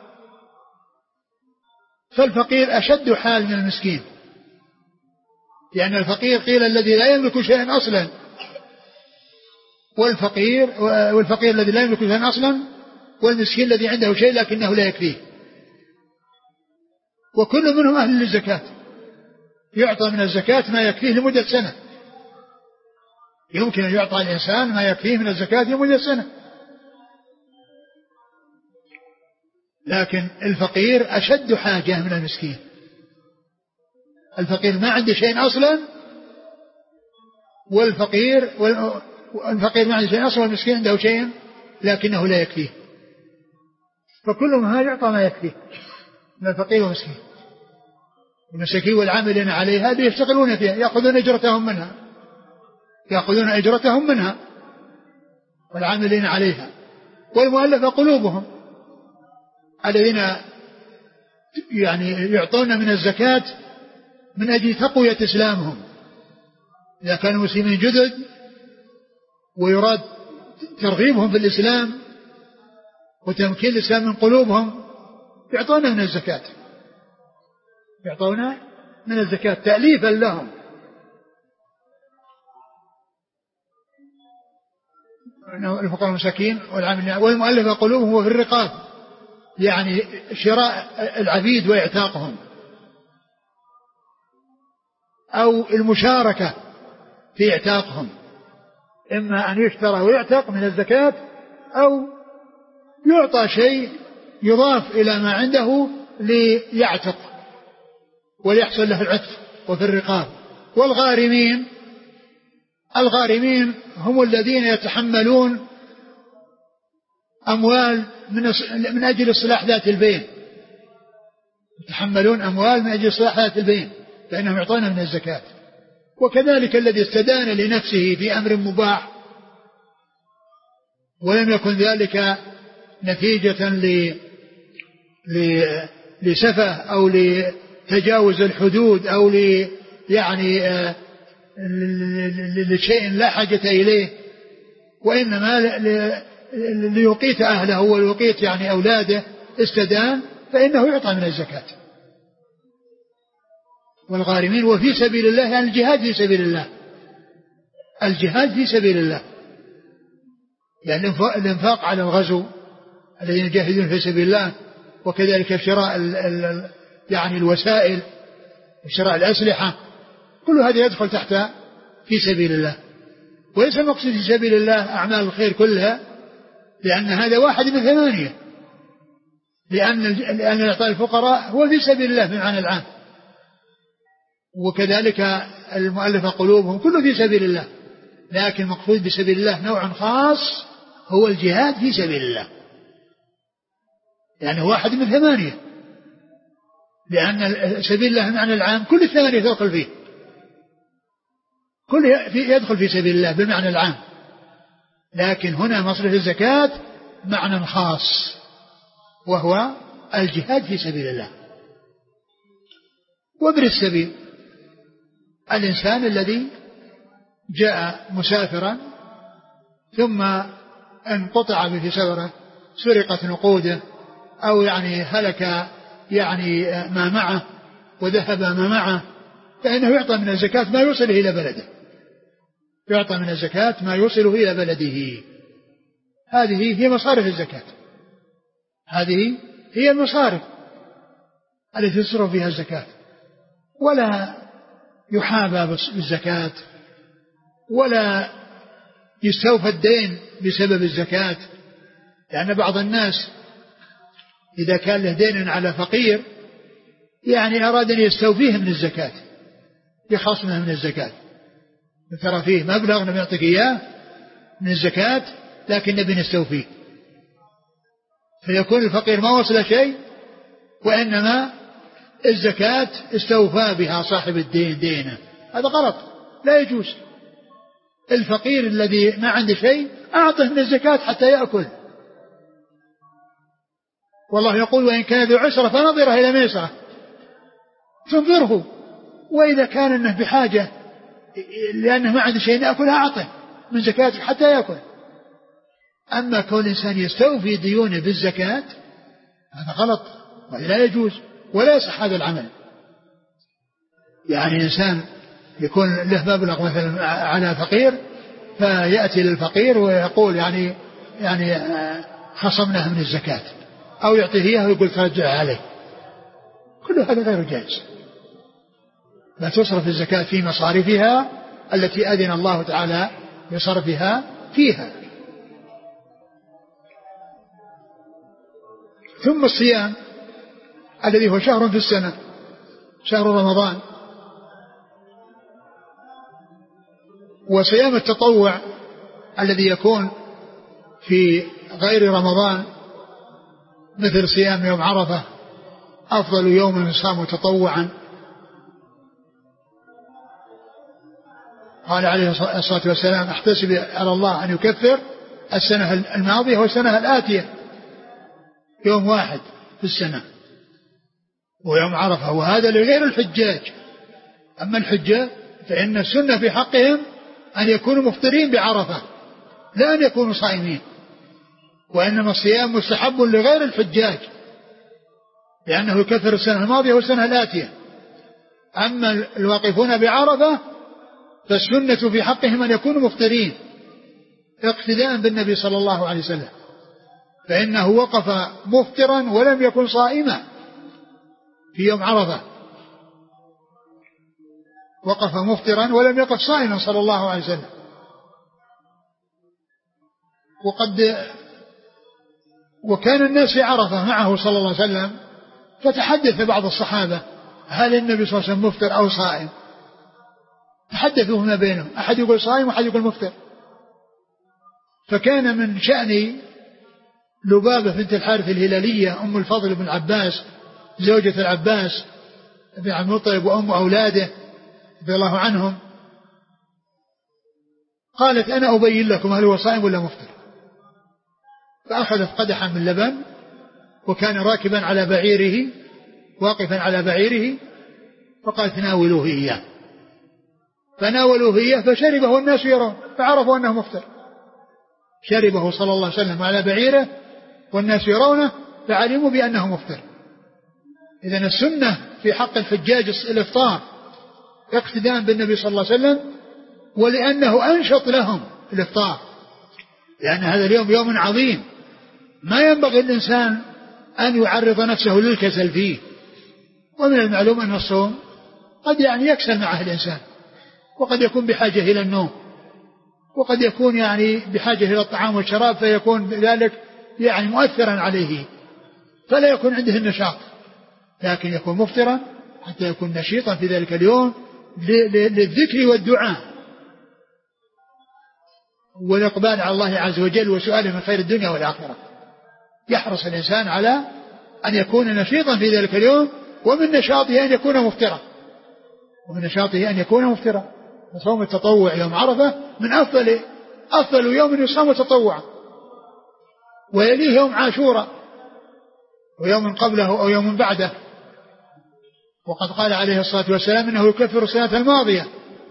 فالفقير أشد حال من المسكين، لأن الفقير قيل الذي لا يملك شيئا أصلا، والفقير والفقير الذي لا يملك شيئا أصلا، والمسكين الذي عنده شيء لكنه لا يكفيه. وكل منهم أهل للزكاة، يعطى من الزكاة ما يكفيه لمدة سنة، يمكن أن يعطى الإنسان ما يكفيه من الزكاة لمدة سنة. لكن الفقير أشد حاجة من المسكين. الفقير ما عنده شيء أصلا، والفقير والفقير ما عنده شيء أصلا، والمسكين عنده شيء لكنه لا يكفيه، فكل ما يعطى ما يكفيه من الفقير والمسكين. المساكين والعاملين عليها هذه يشتغلون فيها، يأخذون أجرتهم منها يأخذون أجرتهم منها والعاملين عليها. والمؤلفة قلوبهم الذين يعني يعطون من الزكاة من أجل تقوية إسلامهم، إذا كانوا مسلمين جدد ويراد ترغيبهم في الإسلام وتمكين الإسلام من قلوبهم يعطون من الزكاة يعطون من الزكاة تأليفا لهم. الفقراء والمساكين والعاملين والمؤلفة قلوبهم وفي الرقاب، يعني شراء العبيد وإعتاقهم، أو المشاركة في إعتاقهم، إما أن يشترى ويعتق من الزكاة، أو يعطى شيء يضاف إلى ما عنده ليعتق وليحصل له العتق وفي الرقاب. والغارمين الغارمين هم الذين يتحملون أموال من من أجل إصلاح ذات البين، يتحملون أموال من أجل إصلاح ذات البين فإنهم يعطون من الزكاة. وكذلك الذي استدان لنفسه في أمر مباح ولم يكن ذلك نتيجة ل لسفه أو لتجاوز الحدود أو ل يعني لشيء لا حاجة إليه، وإنما ليقيت أهله وليقيت يعني أولاده استدان، فإنه يعطى من الزكاة. والغارمين وفي سبيل الله يعني الجهاد في سبيل الله، الجهاد في سبيل الله يعني الانفاق على الغزو الذين يجاهدون في سبيل الله، وكذلك شراء ال ال يعني الوسائل وشراء الأسلحة، كل هذا يدخل تحت في سبيل الله. وليس المقصود في سبيل الله أعمال الخير كلها، لأن هذا واحد من ثمانية، لأن لأن إعطاء الفقراء هو في سبيل الله بمعنى العام، وكذلك المؤلفة قلوبهم كله في سبيل الله، لكن المقصود بسبيل الله نوع خاص هو الجهاد في سبيل الله، يعني واحد من ثمانية، لأن سبيل الله بمعنى العام كل الثمانية تدخل فيه، كل يدخل في سبيل الله بالمعنى العام، لكن هنا مصرف الزكاة معنى خاص وهو الجهاد في سبيل الله. وابن السبيل الإنسان الذي جاء مسافرا ثم انقطع به سفره، سرقت نقوده أو يعني هلك يعني ما معه وذهب ما معه، فإنه يعطى من الزكاة ما يوصله إلى بلده، يعطى من الزكاة ما يوصله إلى بلده. هذه هي مصارف الزكاة، هذه هي المصارف التي تصرف فيها الزكاة، ولا يحابى بالزكاة ولا يستوفى الدين بسبب الزكاة، لأن بعض الناس إذا كان له دين على فقير يعني أراد أن يستوفيه من الزكاة، يخصمه من الزكاة، ترى فيه مبلغ نبي يعطيك إياه من الزكاة لكن نبي نستوفيه، فيكون الفقير ما وصل شيء وإنما الزكاة استوفى بها صاحب الدين دينه، هذا غلط لا يجوز. الفقير الذي ما عنده شيء أعطه من الزكاة حتى يأكل، والله يقول وإن كان ذو عسرة فنظرة إلى ميسرة، تنظره، وإذا كان أنه بحاجة لأنه ما عنده شيء يأكل أعطه من زكاته حتى يأكل. أما كون الإنسان يستوفي ديونه بالزكاة هذا غلط ولا يجوز ولا يصح هذا العمل. يعني إنسان يكون له مبلغ مثلا على فقير فيأتي للفقير ويقول يعني يعني خصمناه من الزكاة، أو يعطيه إياه ويقول ترجع عليه، كل هذا غير جائز. لا تصرف الزكاة في مصارفها التي أذن الله تعالى بصرفها فيها. ثم الصيام الذي هو شهر في السنة، شهر رمضان. وصيام التطوع الذي يكون في غير رمضان مثل صيام يوم عرفة، أفضل يوم يصام تطوعا، قال عليه الصلاة والسلام احتسب على الله أن يكفر السنة الماضية والسنة الآتية، يوم واحد في السنة ويوم عرفة، وهذا لغير الحجاج. أما الحجاج فإن السنة في حقهم أن يكونوا مفطرين بعرفة لا أن يكونوا صائمين، وإنما الصيام مستحب لغير الحجاج لأنه يكفر السنة الماضية والسنة الآتية. أما الواقفون بعرفة فالسنة في حقهم أن يكونوا مفطرين اقتداء بالنبي صلى الله عليه وسلم، فإنه وقف مفطرا ولم يكن صائما في يوم عرفة، وقف مفطرا ولم يقف صائما صلى الله عليه وسلم. وقد وكان الناس في عرفة معه صلى الله عليه وسلم فتحدث بعض الصحابة هل النبي صلى الله عليه وسلم مفطر أو صائم؟ تحدثوا فيما بينهم، أحد يقول صائم وأحد يقول مفطر. فكان من شأن لبابة بنت الحارث الهلالية أم الفضل بن العباس زوجة العباس بن عبد المطلب وأم أولاده رضي الله عنهم، قالت أنا أبين لكم هل هو صائم ولا مفطر. فأخذت قدحا من لبن وكان راكبا على بعيره واقفا على بعيره، فقالت ناولوه إياه، فناولوه إياه فشربه والناس يرون فعرفوا أنه مفطر. شربه صلى الله عليه وسلم على بعيره والناس يرونه فعلموا بأنه مفطر. إذن السنة في حق الحجاج الإفطار اقتداء بالنبي صلى الله عليه وسلم، ولأنه أنشط لهم الإفطار، لأن هذا اليوم يوم عظيم ما ينبغي الإنسان أن يعرض نفسه للكسل فيه. ومن المعلوم أن الصوم قد يعني يكسل معه الإنسان، وقد يكون بحاجة إلى النوم، وقد يكون يعني بحاجة إلى الطعام والشراب، فيكون ذلك يعني مؤثرا عليه فلا يكون عنده النشاط، لكن يكون مفطرا حتى يكون نشيطا في ذلك اليوم للذكر والدعاء والإقبال على الله عز وجل وسؤاله من خير الدنيا والآخرة. يحرص الإنسان على أن يكون نشيطا في ذلك اليوم، ومن نشاطه أن يكون مفطرا ومن نشاطه أن يكون مفطرا. وصوم التطوع يوم عرفة من أفضل أفضل يوم يصام تطوعا، ويليه يوم عاشوراء ويوم قبله أو يوم بعده. وقد قال عليه الصلاة والسلام إنه يكفر السنة الماضية.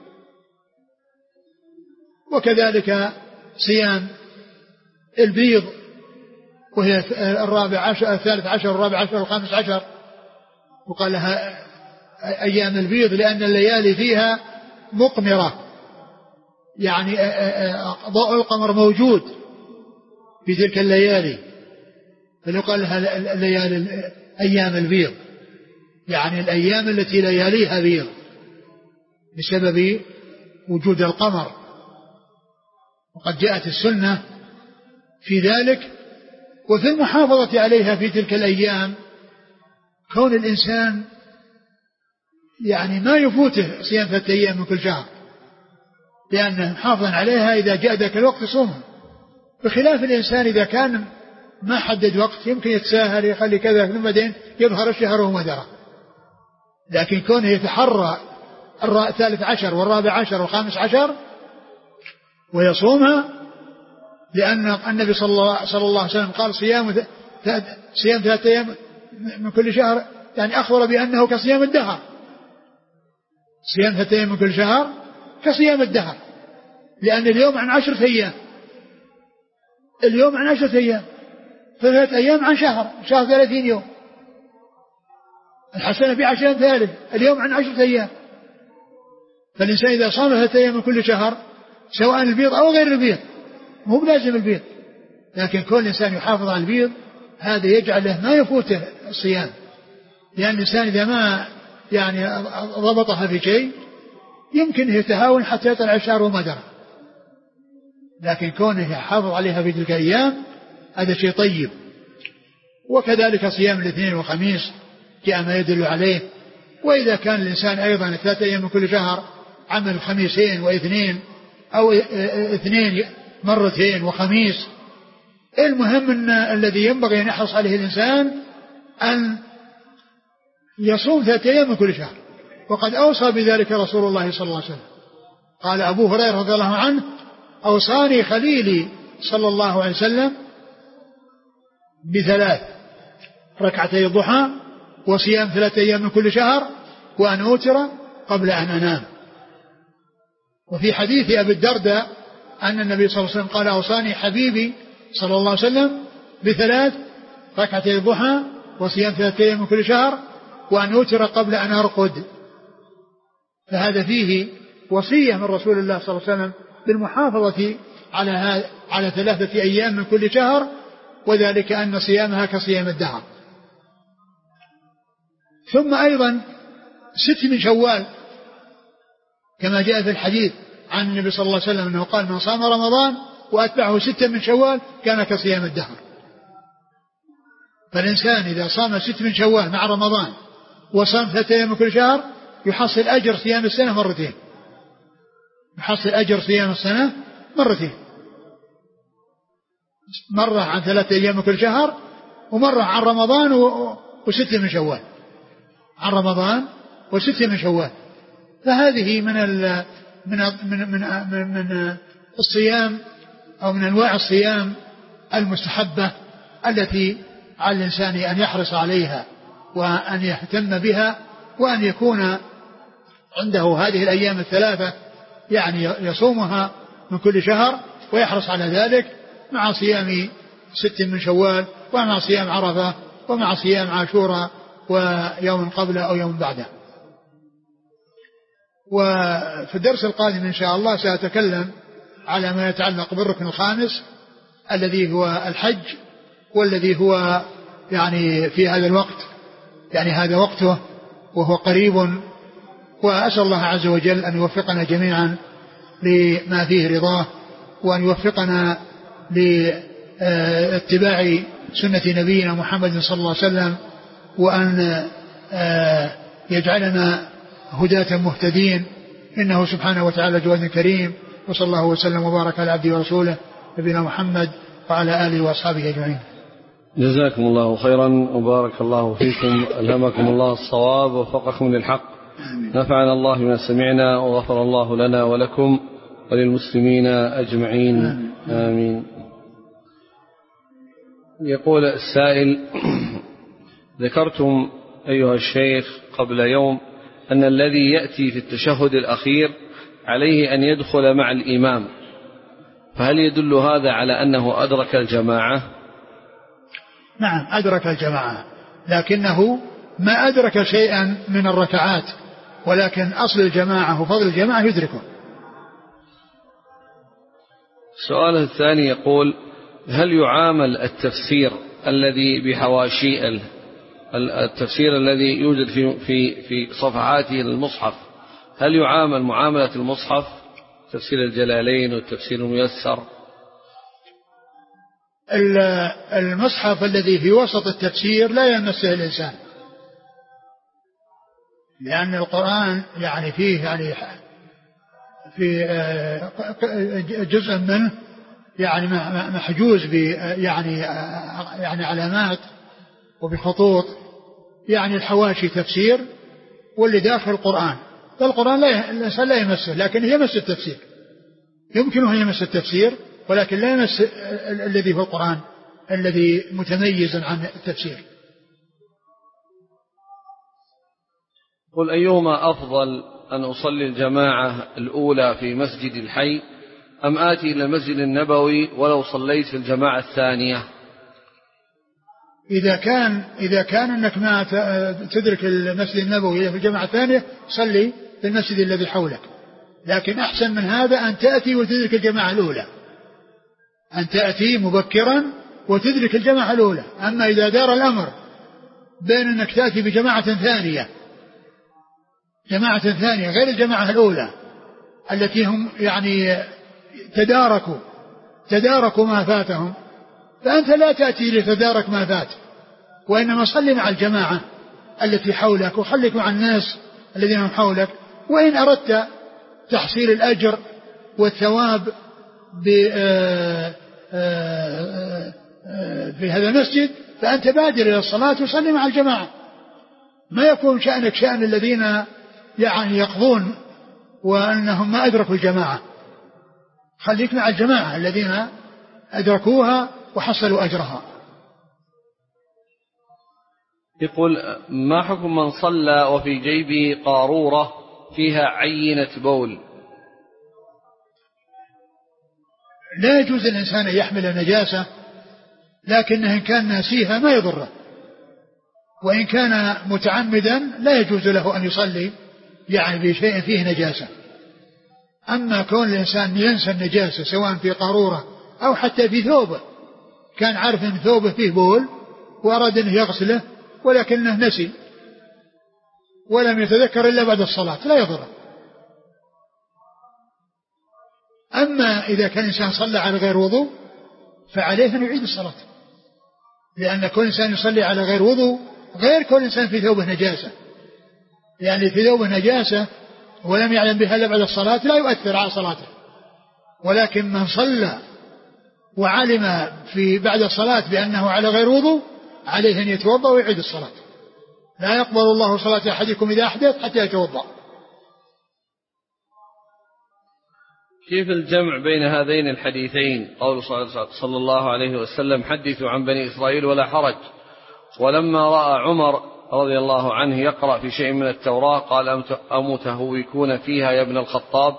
وكذلك صيام البيض وهي الرابع عشر الثالث عشر الرابع عشر الخامس عشر، وقال لها أيام البيض لأن الليالي فيها مقمرة، يعني ضوء القمر موجود في تلك الليالي، فيقال لها الليالي أيام البيض، يعني الأيام التي لياليها بيض بسبب وجود القمر. وقد جاءت السنة في ذلك وفي المحافظة عليها في تلك الأيام، كون الإنسان يعني ما يفوته صيام ثلاثة أيام من كل شهر، لأنه محافظا عليها إذا جاء ذاك الوقت صومها، بخلاف الإنسان إذا كان ما حدد وقت يمكن يتساهل يخلي كذا ثم بعدين يظهر الشهر وهو درى. لكن كونه يتحرى الثالث عشر والرابع عشر والخامس عشر ويصومها، لأن النبي صلى الله, صلى الله عليه وسلم قال صيام صيام ثلاثة أيام من كل شهر، يعني أخبر بأنه كصيام الدهر. صيام ثلاثة أيام من كل شهر كصيام الدهر، لأن اليوم عن عشرة أيام، اليوم عن عشرة أيام، ثلاثة أيام عن شهر، شهر ثلاثين يوم، الحسنة بعشر أمثاله، اليوم عن عشرة أيام. فالإنسان إذا صام ثلاثة أيام من كل شهر سواء البيض أو غير البيض، مو بلازم البيض، لكن كل إنسان يحافظ على البيض هذا يجعل له ما يفوته الصيام، لأن الإنسان إذا ما يعني ضبطها في شيء يمكن يتهاون حتى يطلع الشهر وما درى، لكن كونه يحافظ عليها في تلك الأيام هذا شيء طيب. وكذلك صيام الاثنين والخميس جاء ما يدل عليه. وإذا كان الإنسان أيضا ثلاثة أيام من كل شهر عمل خميسين واثنين أو اثنين مرتين وخميس، المهم أن الذي ينبغي أن يحرص عليه الإنسان أن يصوم ثلاثة أيام من كل شهر. وقد أوصى بذلك رسول الله صلى الله عليه وسلم. قال أبو هريرة رضي الله عنه أوصاني خليلي صلى الله عليه وسلم بثلاث: ركعتي الضحى وصيام ثلاثة أيام من كل شهر وأن أوتر قبل أن أنام. وفي حديث أبي الدرداء أن النبي صلى الله عليه وسلم قال أوصاني حبيبي صلى الله عليه وسلم بثلاث: ركعتي الضحى وصيام ثلاثة أيام من كل شهر وأن أوتر قبل أن أرقد. فهذا فيه وصية من رسول الله صلى الله عليه وسلم بالمحافظة على على ثلاثة أيام من كل شهر، وذلك أن صيامها كصيام الدهر. ثم أيضا ست من شوال كما جاء في الحديث عن النبي صلى الله عليه وسلم أنه قال من صام رمضان وأتبعه ستة من شوال كان كصيام الدهر. فالإنسان إذا صام ست من شوال مع رمضان وصام ثلاثة أيام كل شهر يحصل أجر صيام السنة مرتين، يحصل أجر صيام السنة مرتين، مرة عن ثلاثة أيام كل شهر ومرة عن رمضان وستة من شوال، عن رمضان وستة من شوال. فهذه من ال من من من, من الصيام أو من أنواع الصيام المستحبة التي على الإنسان أن يحرص عليها وأن يهتم بها، وأن يكون عنده هذه الأيام الثلاثة يعني يصومها من كل شهر ويحرص على ذلك، مع صيام ست من شوال ومع صيام عرفة ومع صيام عاشوراء ويوم قبله أو يوم بعده. وفي الدرس القادم إن شاء الله سأتكلم على ما يتعلق بالركن الخامس الذي هو الحج، والذي هو يعني في هذا الوقت، يعني هذا وقته وهو قريب، وأسأل الله عز وجل أن يوفقنا جميعا لما فيه رضاه، وأن يوفقنا لاتباع سنة نبينا محمد صلى الله عليه وسلم، وأن يجعلنا هداة مهتدين، إنه سبحانه وتعالى جواد كريم. وصلى الله وسلم وبارك على عبده ورسوله نبينا محمد وعلى آله وأصحابه أجمعين. جزاكم الله خيرا وبارك الله فيكم، ألهمكم الله الصواب ووفقكم للحق. نفعنا الله بما سمعنا وغفر الله لنا ولكم وللمسلمين أجمعين. آمين, آمين. يقول السائل: ذكرتم أيها الشيخ قبل يوم أن الذي يأتي في التشهد الأخير عليه أن يدخل مع الإمام، فهل يدل هذا على أنه أدرك الجماعة؟ نعم أدرك الجماعة، لكنه ما أدرك شيئا من الركعات، ولكن أصل الجماعة وفضل الجماعة يدركه. السؤال الثاني يقول: هل يعامل التفسير الذي بحواشي التفسير الذي يوجد في في في صفحاته المصحف، هل يعامل معاملة المصحف تفسير الجلالين والتفسير الميسر؟ المصحف الذي في وسط التفسير لا يمسه الإنسان، لأن القرآن يعني فيه يعني في جزء منه يعني محجوز ب يعني يعني علامات وبخطوط، يعني الحواشي تفسير واللي داخل القرآن، فالقرآن لا الإنسان لا يمسه، لكن يمس التفسير، يمكنه أن يمس التفسير ولكن لا يمس الذي هو القرآن الذي متميز عن التفسير. قل أيهما أفضل، أن أصلي الجماعة الأولى في مسجد الحي أم آتي إلى المسجد النبوي ولو صليت في الجماعة الثانية؟ إذا كان إذا كان أنك ما تدرك المسجد النبوي في الجماعة الثانية صلي في المسجد الذي حولك، لكن أحسن من هذا أن تأتي وتدرك الجماعة الأولى، أن تأتي مبكرا وتدرك الجماعة الأولى. أما إذا دار الأمر بين أنك تأتي بجماعة ثانية جماعة ثانية غير الجماعة الأولى التي هم يعني تداركوا تداركوا ما فاتهم، فأنت لا تأتي لتدارك ما فات، وإنما صلي مع الجماعة التي حولك وخليك مع الناس الذين هم حولك. وإن أردت تحصيل الأجر والثواب في هذا المسجد فأنت بادر إلى الصلاة وصلي مع الجماعة، ما يكون شأنك شأن الذين يعني يقضون وأنهم ما أدركوا الجماعة، خليك مع الجماعة الذين أدركوها وحصلوا أجرها. يقول: ما حكم من صلى وفي جيبه قارورة فيها عينة بول؟ لا يجوز الإنسان أن يحمل نجاسة، لكنه إن كان ناسيها ما يضره، وإن كان متعمدا لا يجوز له أن يصلي يعني بشيء فيه نجاسة. أما كون الإنسان ينسى النجاسة سواء في قارورة أو حتى في ثوبه، كان عارف أن ثوبه فيه بول وأراد أن يغسله ولكنه نسي ولم يتذكر إلا بعد الصلاة لا يضره. أما إذا كان الإنسان صلى على غير وضوء فعليه أن يعيد الصلاة، لأن كل إنسان يصلي على غير وضوء غير كل إنسان في ثوبه نجاسة، يعني في ثوبه نجاسة ولم يعلم بها إلا بعد الصلاة لا يؤثر على صلاته، ولكن من صلى وعلم في بعد الصلاة بأنه على غير وضوء عليه أن يتوضأ ويعيد الصلاة. لا يقبل الله صلاة أحدكم إذا أحدث حتى يتوضأ. كيف الجمع بين هذين الحديثين؟ قول صلى الله عليه وسلم حدثوا عن بني إسرائيل ولا حرج، ولما رأى عمر رضي الله عنه يقرأ في شيء من التوراة قال أمتهوكون فيها يا ابن الخطاب؟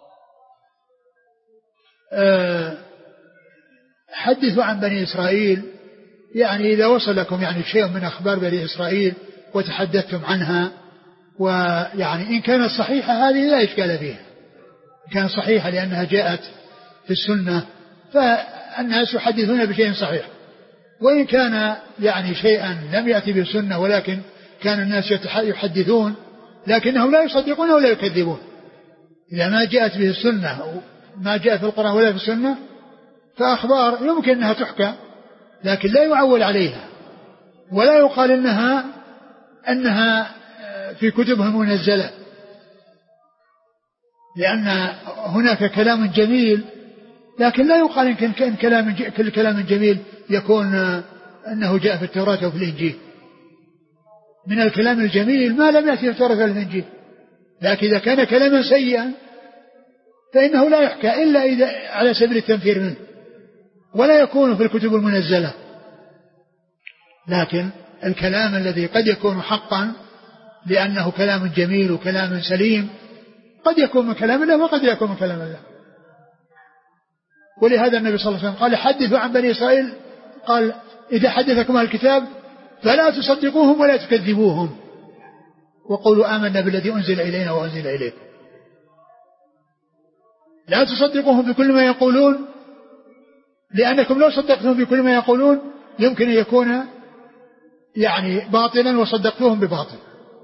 أه حدثوا عن بني إسرائيل يعني إذا وصل لكم يعني شيء من أخبار بني إسرائيل وتحدثتم عنها، ويعني إن كانت صحيحة هذه لا إشكال فيها، إن كانت صحيحة لأنها جاءت في السنة فالناس يحدثون بشيء صحيح، وإن كان يعني شيئا لم يأتي بالسنة ولكن كان الناس يحدثون لكنهم لا يصدقون ولا يكذبون، إذا ما جاءت به السنة ما جاء في القرآن ولا في السنة فأخبار يمكن أنها تحكى لكن لا يعول عليها، ولا يقال إنها أنها في كتبهم منزلة، لأن هناك كلام جميل لكن لا يقال إن كان كلام كل كلام جميل يكون أنه جاء في التوراة أو في الإنجيل. من الكلام الجميل ما لم يأتي في التوراة ولا في الإنجيل، لكن إذا كان كلاما سيئا فإنه لا يحكى إلا إذا على سبيل التنفير منه، ولا يكون في الكتب المنزلة. لكن الكلام الذي قد يكون حقا لأنه كلام جميل وكلام سليم قد يكون من كلام الله وقد يكون من كلام الله. ولهذا النبي صلى الله عليه وسلم قال حدثوا عن بني إسرائيل، قال إذا حدثكم الكتاب فلا تصدقوهم ولا تكذبوهم وقولوا آمنا بالذي أنزل إلينا وأنزل إليكم. لا تصدقوهم بكل ما يقولون، لأنكم لو صدقتهم بكل ما يقولون يمكن أن يكون يعني باطلا وصدقتوهم بباطل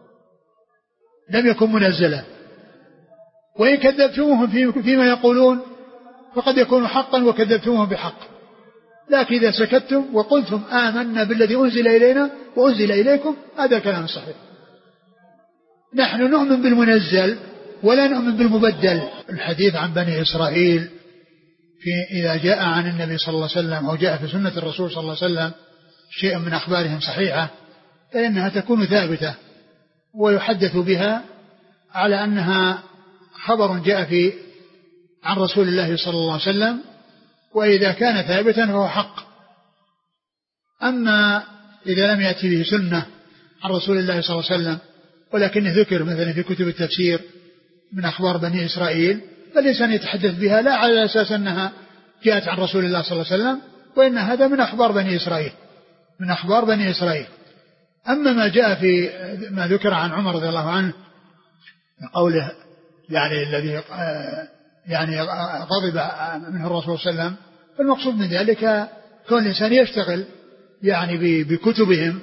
لم يكن منزلا، وإن كذبتموهم فيما يقولون فقد يكون حقا وكذبتموهم بحق. لكن إذا سكتتم وقلتم آمنا بالذي أنزل إلينا وأنزل إليكم هذا كلام صحيح. نحن نؤمن بالمنزل ولا نؤمن بالمبدل. الحديث عن بني إسرائيل في إذا جاء عن النبي صلى الله عليه وسلم أو جاء في سنة الرسول صلى الله عليه وسلم شيء من أخبارهم صحيحة فإنها تكون ثابتة ويحدث بها على أنها خبر جاء في عن رسول الله صلى الله عليه وسلم، وإذا كان ثابتا فهو حق. أما إذا لم يأتي به سنة عن رسول الله صلى الله عليه وسلم ولكنه ذكر مثلا في كتب التفسير من أخبار بني إسرائيل فالإنسان يتحدث بها لا على أساس أنها جاءت عن رسول الله صلى الله عليه وسلم، وإن هذا من أخبار بني إسرائيل من أخبار بني إسرائيل. أما ما جاء في ما ذكر عن عمر رضي الله عنه قوله يعني الذي يعني غضب منه الرسول صلى الله عليه وسلم، فالمقصود من ذلك كون الإنسان يشتغل يعني بكتبهم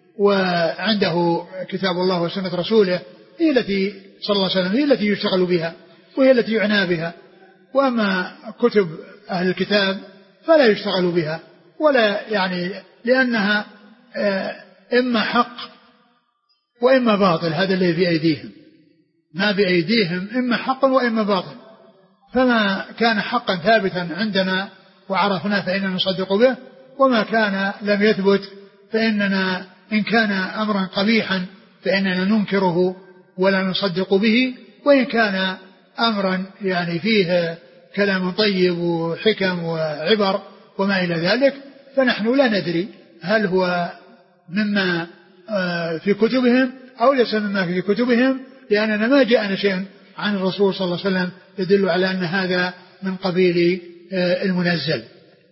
وعنده كتاب الله وسنة رسوله هي التي صلى الله عليه وسلم هي التي يشتغل بها وهي التي يعنى بها، وأما كتب أهل الكتاب فلا يشتغل بها ولا يعني لأنها إما حق وإما باطل، هذا الذي في أيديهم ما بأيديهم إما حق وإما باطل، فما كان حقا ثابتا عندنا وعرفنا فإننا نصدق به، وما كان لم يثبت فإننا إن كان أمرا قبيحا فإننا ننكره ولا نصدق به، وإن كان أمرا يعني فيه كلام طيب وحكم وعبر وما إلى ذلك فنحن لا ندري هل هو مما في كتبهم أو ليس مما في كتبهم، لأننا ما جاءنا شيء عن الرسول صلى الله عليه وسلم يدل على أن هذا من قبيل المنزل.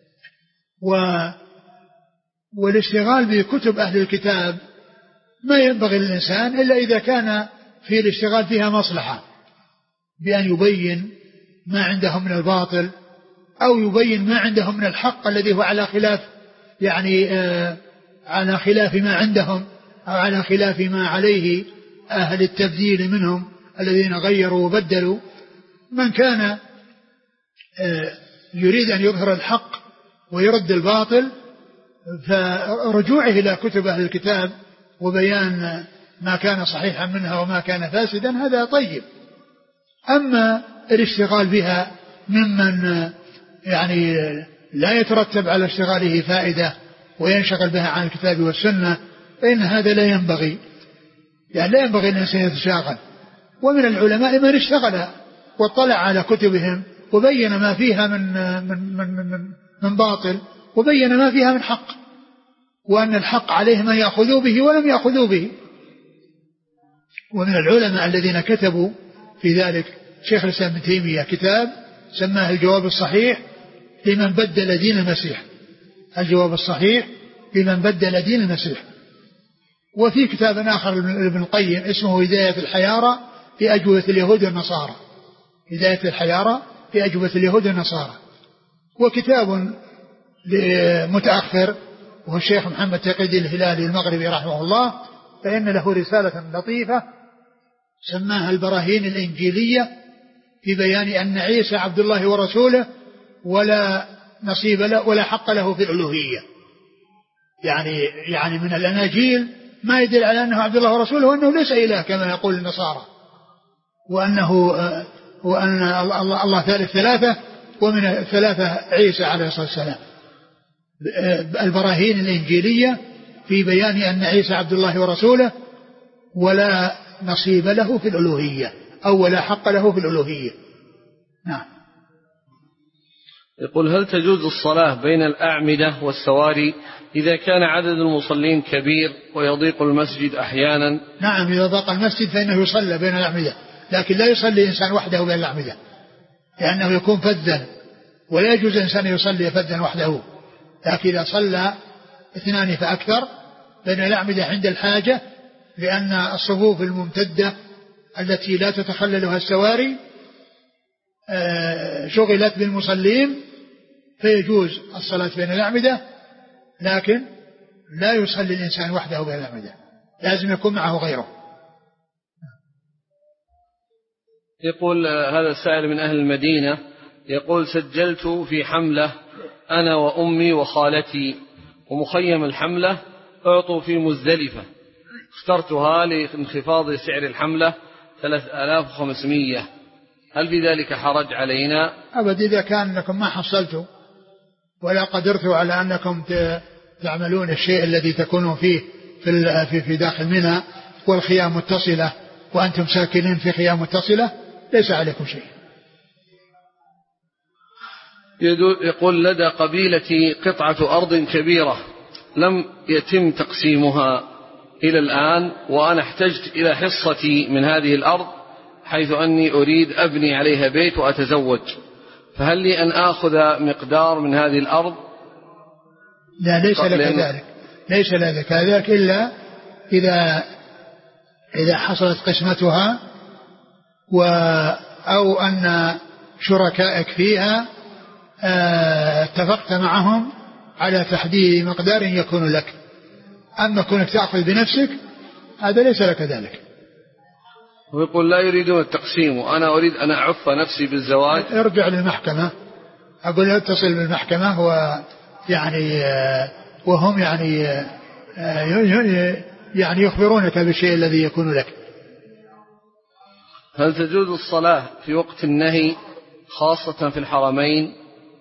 و والاشتغال بكتب أهل الكتاب ما ينبغي للإنسان إلا إذا كان في الاشتغال فيها مصلحة بأن يبين ما عندهم من الباطل أو يبين ما عندهم من الحق الذي هو على خلاف يعني آه على خلاف ما عندهم أو على خلاف ما عليه أهل التبديل منهم الذين غيروا وبدلوا. من كان آه يريد أن يظهر الحق ويرد الباطل فرجوعه إلى كتب أهل الكتاب وبيان ما كان صحيحا منها وما كان فاسدا هذا طيب. أما الاشتغال بها ممن يعني لا يترتب على اشتغاله فائدة وينشغل بها عن الكتاب والسنة فإن هذا لا ينبغي، يعني لا ينبغي أن الإنسان يتشاغل. ومن العلماء من اشتغل واطلع على كتبهم وبين ما فيها من من من من, من باطل وبين ما فيها من حق، وأن الحق عليهم أن يأخذوا به ولم يأخذوا به. ومن العلماء الذين كتبوا في ذلك شيخ الإسلام ابن تيمية كتاب سماه الجواب الصحيح لمن بدل دين المسيح، الجواب الصحيح لمن بدل دين المسيح. وفي كتاب آخر لابن القيم اسمه هداية الحيارى في أجوبة اليهود والنصارى، هداية الحيارى في أجوبة اليهود والنصارى. وكتاب متأخر وهو الشيخ محمد تقي الدين الهلالي المغربي رحمه الله، فإن له رسالة لطيفة سماها البراهين الإنجيلية في بيان أن عيسى عبد الله ورسوله ولا نصيب له ولا حق له في الألوهية. يعني يعني من الأناجيل ما يدل على أنه عبد الله ورسوله وأنه ليس إله كما يقول النصارى، وأنه وأن الله, الله ثالث ثلاثة ومن ثلاثة عيسى عليه الصلاة والسلام. البراهين الإنجيلية في بيان أن عيسى عبد الله ورسوله ولا نصيب له في الألوهية أو ولا حق له في الألوهية. نعم. يقول هل تجوز الصلاة بين الأعمدة والسواري إذا كان عدد المصلين كبير ويضيق المسجد أحيانا؟ نعم، إذا ضاق المسجد فإنه يصلى بين الأعمدة، لكن لا يصلي إنسان وحده بين الأعمدة لأنه يكون فذا، ولا يجوز إنسان يصلي فذا وحده. لكن إذا صلى اثنان فأكثر بين الأعمدة عند الحاجة، لأن الصفوف الممتدة التي لا تتخللها السواري شغلت بالمصلين فيجوز الصلاة بين الأعمدة، لكن لا يصلي الإنسان وحده بين الأعمدة، لازم يكون معه غيره. يقول هذا السائل من أهل المدينة، يقول سجلت في حملة أنا وأمي وخالتي، ومخيم الحملة أعطوا في مزدلفة، اخترتها لانخفاض سعر الحملة ثلاثة آلاف وخمسمائة، هل في ذلك حرج علينا؟ أبدا، إذا كان أنكم ما حصلتوا ولا قدرتوا على أنكم تعملون الشيء الذي تكونوا فيه في في داخل منى والخيام متصلة وأنتم ساكنين في خيام متصلة ليس عليكم شيء. يقول لدى قبيلتي قطعة أرض كبيرة لم يتم تقسيمها إلى الآن، وأنا احتجت إلى حصتي من هذه الأرض حيث أني أريد أبني عليها بيت وأتزوج، فهل لي أن آخذ مقدار من هذه الأرض؟ لا، ليس لك ذلك، ليس لك ذلك إلا إذا إذا حصلت قسمتها و أو أن شركائك فيها اتفقت معهم على تحديد مقدار يكون لك. أما كونك تأخذ بنفسك هذا ليس لك ذلك. ويقول لا يريدون التقسيم وأنا أريد أن أعف نفسي بالزواج. ارجع للمحكمة، أقول اتصل بالمحكمة ويعني وهم يعني يعني يخبرونك بالشيء الذي يكون لك. هل تجوز الصلاة في وقت النهي خاصة في الحرمين؟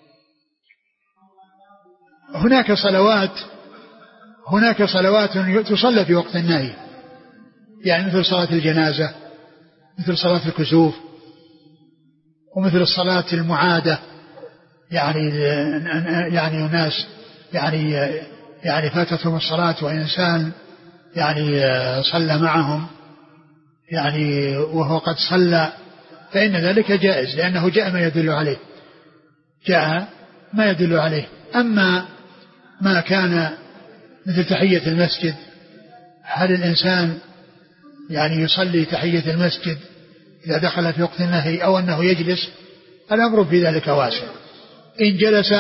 هناك صلوات هناك صلوات تصلى في وقت النهي، يعني مثل صلاة الجنازة، مثل صلاة الكسوف، ومثل الصلاة المعادة، يعني يعني الناس يعني يعني فاتتهم الصلاة وإنسان يعني صلى معهم يعني وهو قد صلى، فإن ذلك جائز لأنه جاء ما يدل عليه جاء ما يدل عليه. أما ما كان مثل تحية المسجد، هل الإنسان يعني يصلي تحية المسجد إذا دخل في وقت النهي أو أنه يجلس؟ الأمر في ذلك واسع. إن جلس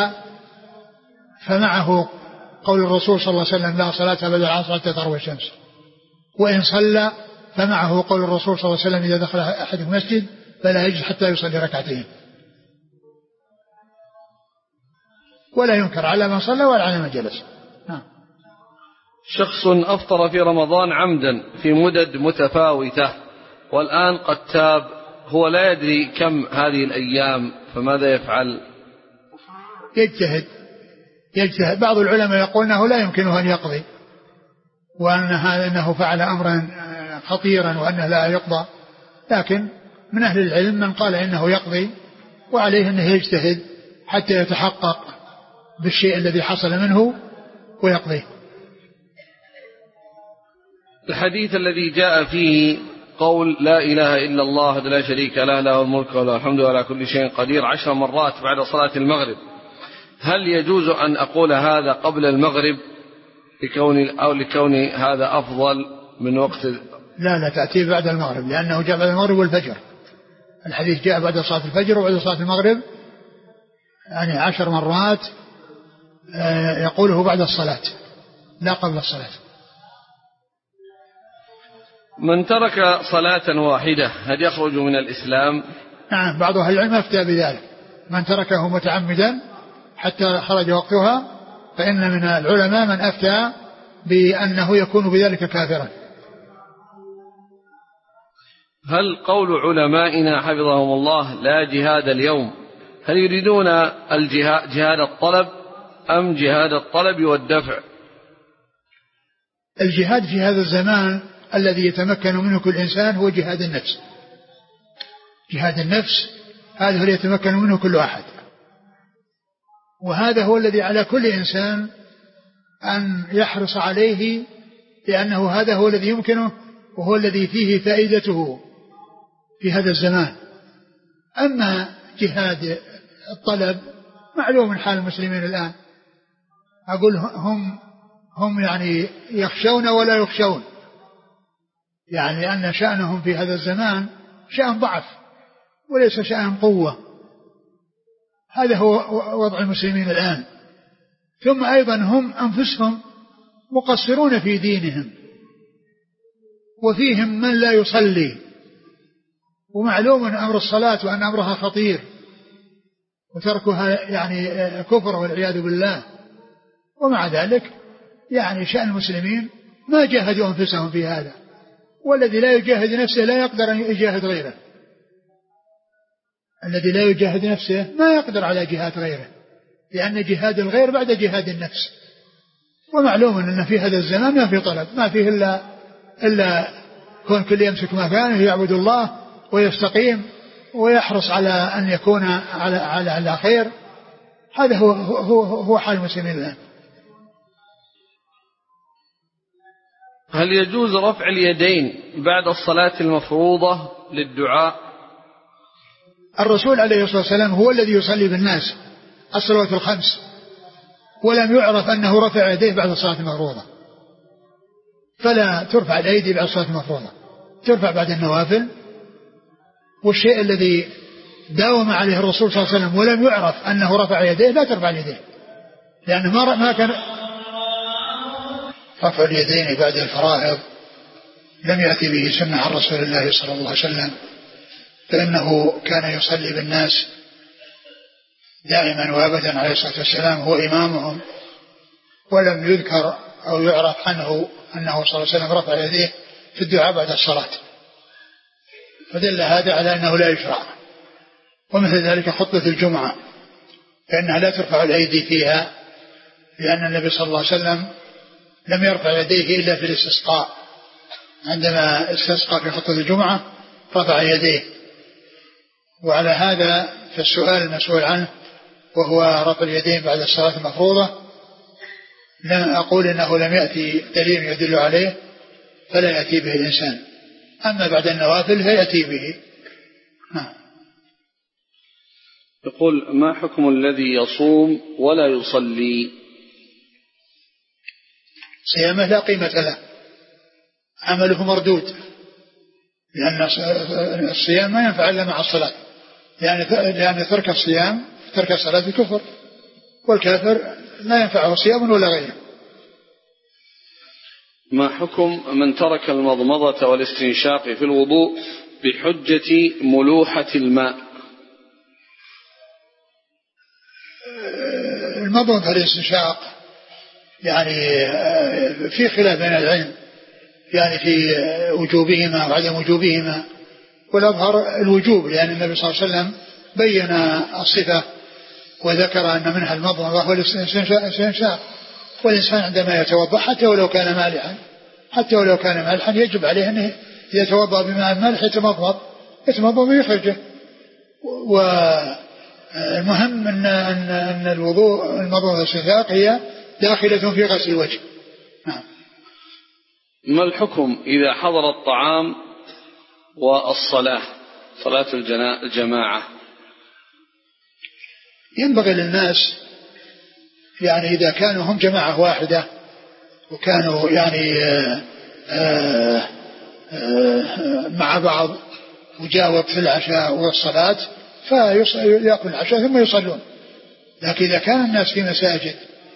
فمعه قول الرسول صلى الله عليه وسلم لا صلاة بعد العصر حتى تغرب الشمس، وإن صلى فمعه قول الرسول صلى الله عليه وسلم إذا دخل أحد المسجد فلا يجلس حتى يصلي ركعتين. ولا ينكر على من صلى ولا على من جلس. شخص أفطر في رمضان عمدا في مدد متفاوتة والآن قد تاب، هو لا يدري كم هذه الأيام، فماذا يفعل؟ يجتهد يجتهد بعض العلماء يقول أنه لا يمكنه أن يقضي، وأن هذا أنه فعل أمرا خطيرا وأنه لا يقضى، لكن من أهل العلم من قال إنه يقضي، وعليه أنه يجتهد حتى يتحقق بالشيء الذي حصل منه ويقضيه. الحديث الذي جاء فيه قول لا إله إلا الله لا شريك له له الملك وله الحمد وعلى كل شيء قدير عشر مرات بعد صلاة المغرب، هل يجوز أن أقول هذا قبل المغرب لكون أو لكون هذا أفضل من وقت؟ لا لا تأتي بعد المغرب، لأنه جاء بعد المغرب والفجر. الحديث جاء بعد صلاة الفجر وبعد صلاة المغرب، يعني عشر مرات يقوله بعد الصلاة لا قبل الصلاة. من ترك صلاة واحدة هل يخرج من الإسلام؟ نعم، بعض أهل العلم أفتى بذلك، من تركه متعمدا حتى خرج وقتها فإن من العلماء من أفتى بأنه يكون بذلك كافرا. هل قول علمائنا حفظهم الله لا جهاد اليوم، هل يريدون الجهاد جهاد الطلب أم جهاد الطلب والدفع؟ الجهاد في هذا الزمان الذي يتمكن منه كل إنسان هو جهاد النفس. جهاد النفس هذا هو الذي يتمكن منه كل أحد، وهذا هو الذي على كل إنسان أن يحرص عليه، لأنه هذا هو الذي يمكنه وهو الذي فيه فائدته في هذا الزمان. أما جهاد الطلب معلوم من حال المسلمين الآن، أقول هم هم يعني يخشون ولا يخشون، يعني أن شأنهم في هذا الزمان شأن ضعف وليس شأن قوة. هذا هو وضع المسلمين الآن. ثم أيضا هم أنفسهم مقصرون في دينهم، وفيهم من لا يصلي، ومعلوم أن أمر الصلاة وأن أمرها خطير وتركها يعني كفر والعياذ بالله. ومع ذلك يعني شأن المسلمين ما جاهدوا أنفسهم في هذا، والذي لا يجاهد نفسه لا يقدر أن يجاهد غيره. الذي لا يجاهد نفسه ما يقدر على جهاد غيره، لأن جهاد الغير بعد جهاد النفس. ومعلوم أن في هذا الزمان ما في طلب، ما فيه إلا إلا كون كل يمسك مكانه يعبد الله ويستقيم ويحرص على أن يكون على على على خير. هذا هو هو هو حال المسلمين الآن. هل يجوز رفع اليدين بعد الصلاة المفروضة للدعاء؟ الرسول عليه الصلاة والسلام هو الذي يصلي بالناس الصلوات الخمس، ولم يعرف أنه رفع يديه بعد الصلاة المفروضة، فلا ترفع الأيدي بعد الصلاة المفروضة، ترفع بعد النوافل. والشيء الذي داوم عليه الرسول صلى الله عليه وسلم ولم يعرف أنه رفع يديه لا ترفع اليدين، لأنه ما ما كان رفع اليدين بعد الفرائض لم يأتي به سنة عن رسول الله صلى الله عليه وسلم، فإنه كان يصلي بالناس دائما وابدا عليه الصلاة والسلام، هو إمامهم، ولم يذكر أو يعرف عنه أنه صلى الله عليه وسلم رفع يديه في الدعاء بعد الصلاة، فدل هذا على أنه لا يشرع. ومثل ذلك خطبة الجمعة فإنها لا ترفع الأيدي فيها، لأن النبي صلى الله عليه وسلم لم يرفع يديه إلا في الاستسقاء، عندما استسقى في خطبة الجمعة رفع يديه. وعلى هذا فالسؤال المسؤول عنه وهو رفع اليدين بعد الصلاة المفروضة لم أقول إنه لم يأتي دليل يدل عليه فلا يأتي به الإنسان، أما بعد النوافل فيأتي به. ها. يقول: ما حكم الذي يصوم ولا يصلي؟ صيامه لا قيمة له، عمله مردود، لأن الصيام ما ينفع إلا مع الصلاة، لأن لأن ترك الصيام ترك الصلاة كفر، والكافر لا ينفعه صيام ولا غيره. ما حكم من ترك المضمضة والاستنشاق في الوضوء بحجة ملوحة الماء؟ المضمضة والاستنشاق يعني في خلاف بين العلم يعني في وجوبهما وعدم وجوبهما، والأظهر الوجوب، لأن النبي صلى الله عليه وسلم بين الصفة وذكر أن منها المضمضة والاستنشاق، والإنسان عندما يتوضأ حتى ولو كان مالحا حتى ولو كان مالحا يجب عليه أنه يتوضأ بماء مالح يتمضمض يتمضمض ويخرجه. والمهم أن, أن, أن الوضوء المضمضة والاستنشاق هي داخلة في غسل الوجه. نعم. ما الحكم إذا حضر الطعام والصلاة صلاة الجماعة؟ ينبغي للناس يعني إذا كانوا هم جماعة واحدة وكانوا يعني آآ آآ آآ مع بعض وجاء وقت العشاء والصلاة فيأكل العشاء ثم يصلون. لكن إذا كان الناس في مساجد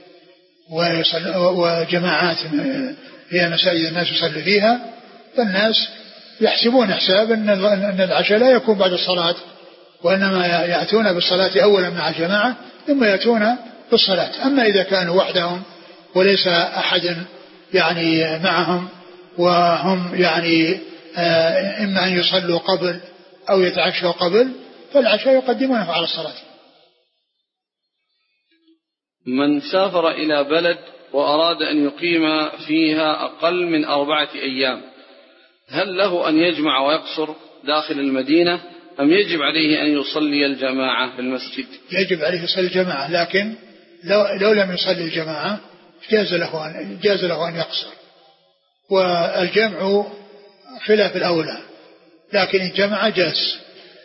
وجماعات هي مساجد الناس يصلي فيها، فالناس يحسبون حساب أن العشاء لا يكون بعد الصلاة، وإنما يأتون بالصلاة أولا مع الجماعة ثم يأتون بالصلاة. أما إذا كانوا وحدهم وليس أحد يعني معهم وهم يعني إما أن يصلوا قبل أو يتعشوا قبل، فالعشاء يقدمونه على الصلاة. من سافر إلى بلد وأراد أن يقيم فيها أقل من أربعة أيام، هل له أن يجمع ويقصر داخل المدينة أم يجب عليه أن يصلي الجماعة في المسجد؟ يجب عليه يصلي الجماعة، لكن لو, لو لم يصلي الجماعة جاز له أن, جاز له أن يقصر، والجمع خلاف الأولى، لكن الجماعة جاز.